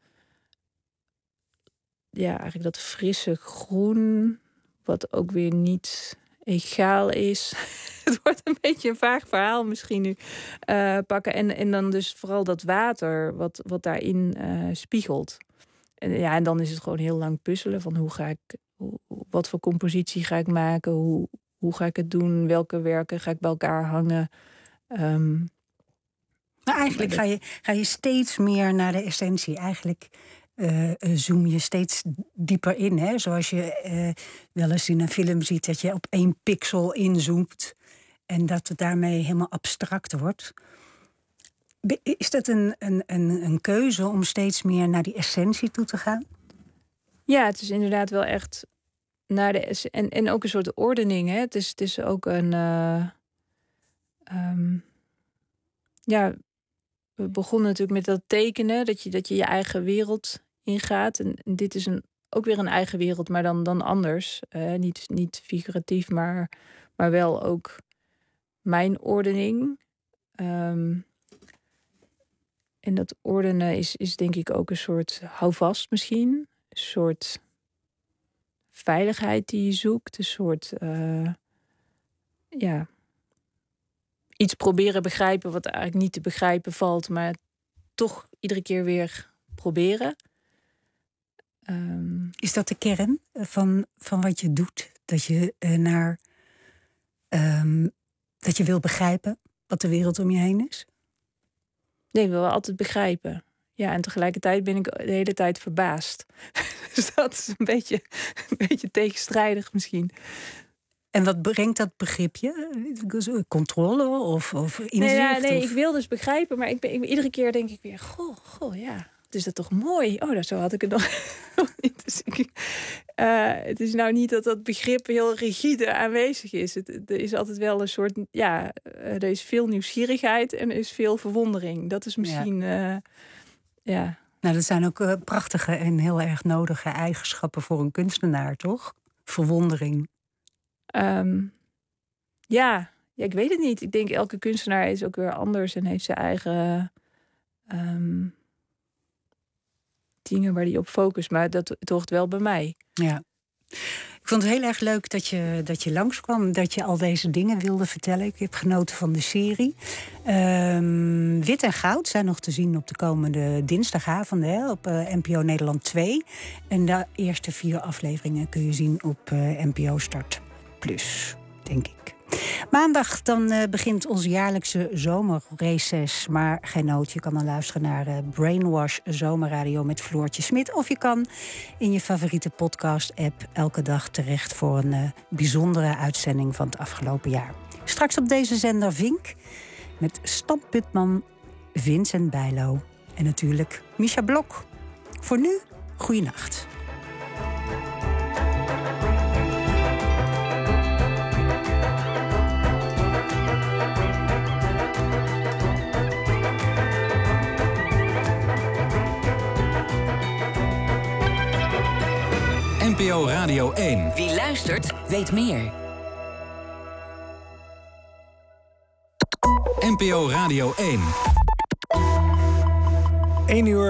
Ja, eigenlijk dat frisse groen, wat ook weer niet egaal is. Het wordt een beetje een vaag verhaal misschien nu uh, pakken. En, en dan dus vooral dat water wat, wat daarin uh, spiegelt. En, ja, en dan is het gewoon heel lang puzzelen van hoe ga ik, hoe, wat voor compositie ga ik maken, hoe, hoe ga ik het doen, welke werken ga ik bij elkaar hangen. Um, maar eigenlijk ga je, ga je steeds meer naar de essentie. Eigenlijk... Uh, zoom je steeds dieper in. Hè? Zoals je uh, wel eens in een film ziet... dat je op één pixel inzoomt... en dat het daarmee helemaal abstract wordt. Is dat een, een, een, een keuze om steeds meer naar die essentie toe te gaan? Ja, het is inderdaad wel echt... naar de es- en, en ook een soort ordening. Hè? Het, is, het is ook een... Uh, um, ja... We begonnen natuurlijk met dat tekenen, dat je dat je, je eigen wereld ingaat. En, en dit is een, ook weer een eigen wereld, maar dan, dan anders. Uh, niet, niet figuratief, maar, maar wel ook mijn ordening. Um, en dat ordenen is, is denk ik ook een soort houvast misschien. Een soort veiligheid die je zoekt. Een soort, uh, ja... iets proberen begrijpen wat eigenlijk niet te begrijpen valt... maar toch iedere keer weer proberen. Um... Is dat de kern van, van wat je doet? Dat je uh, naar... Um, dat je wil begrijpen wat de wereld om je heen is? Nee, ik wil wel altijd begrijpen. Ja, en tegelijkertijd ben ik de hele tijd verbaasd. Dus dat is een beetje, een beetje tegenstrijdig misschien... En wat brengt dat begripje? Controle of, of inzicht? Nee, ja, nee of... ik wil dus begrijpen, maar ik ben, ik, iedere keer denk ik weer... Goh, goh, ja, het is dat toch mooi? Oh, dat, zo had ik het nog, nog niet. Dus ik, uh, het is nou niet dat dat begrip heel rigide aanwezig is. Het, er is altijd wel een soort... Ja, er is veel nieuwsgierigheid en er is veel verwondering. Dat is misschien... Ja. Uh, ja. Nou, dat zijn ook uh, prachtige en heel erg nodige eigenschappen voor een kunstenaar, toch? Verwondering. Um, ja, ja, ik weet het niet. Ik denk elke kunstenaar is ook weer anders en heeft zijn eigen um, dingen waar hij op focust. Maar dat het hoort wel bij mij. Ja. Ik vond het heel erg leuk dat je, dat je langskwam, dat je al deze dingen wilde vertellen. Ik heb genoten van de serie. Um, Wit en Goud zijn nog te zien op de komende dinsdagavond hè, op uh, N P O Nederland twee. En de eerste vier afleveringen kun je zien op uh, N P O Start Plus, denk ik. Maandag dan uh, begint onze jaarlijkse zomerreces. Maar geen nood, je kan dan luisteren naar uh, Brainwash Zomerradio met Floortje Smit. Of je kan in je favoriete podcast-app elke dag terecht voor een uh, bijzondere uitzending van het afgelopen jaar. Straks op deze zender Vink met Stan Putman, Vincent Bijlo en natuurlijk Misha Blok. Voor nu, goeienacht. N P O Radio één. Wie luistert, weet meer. N P O Radio één. één uur.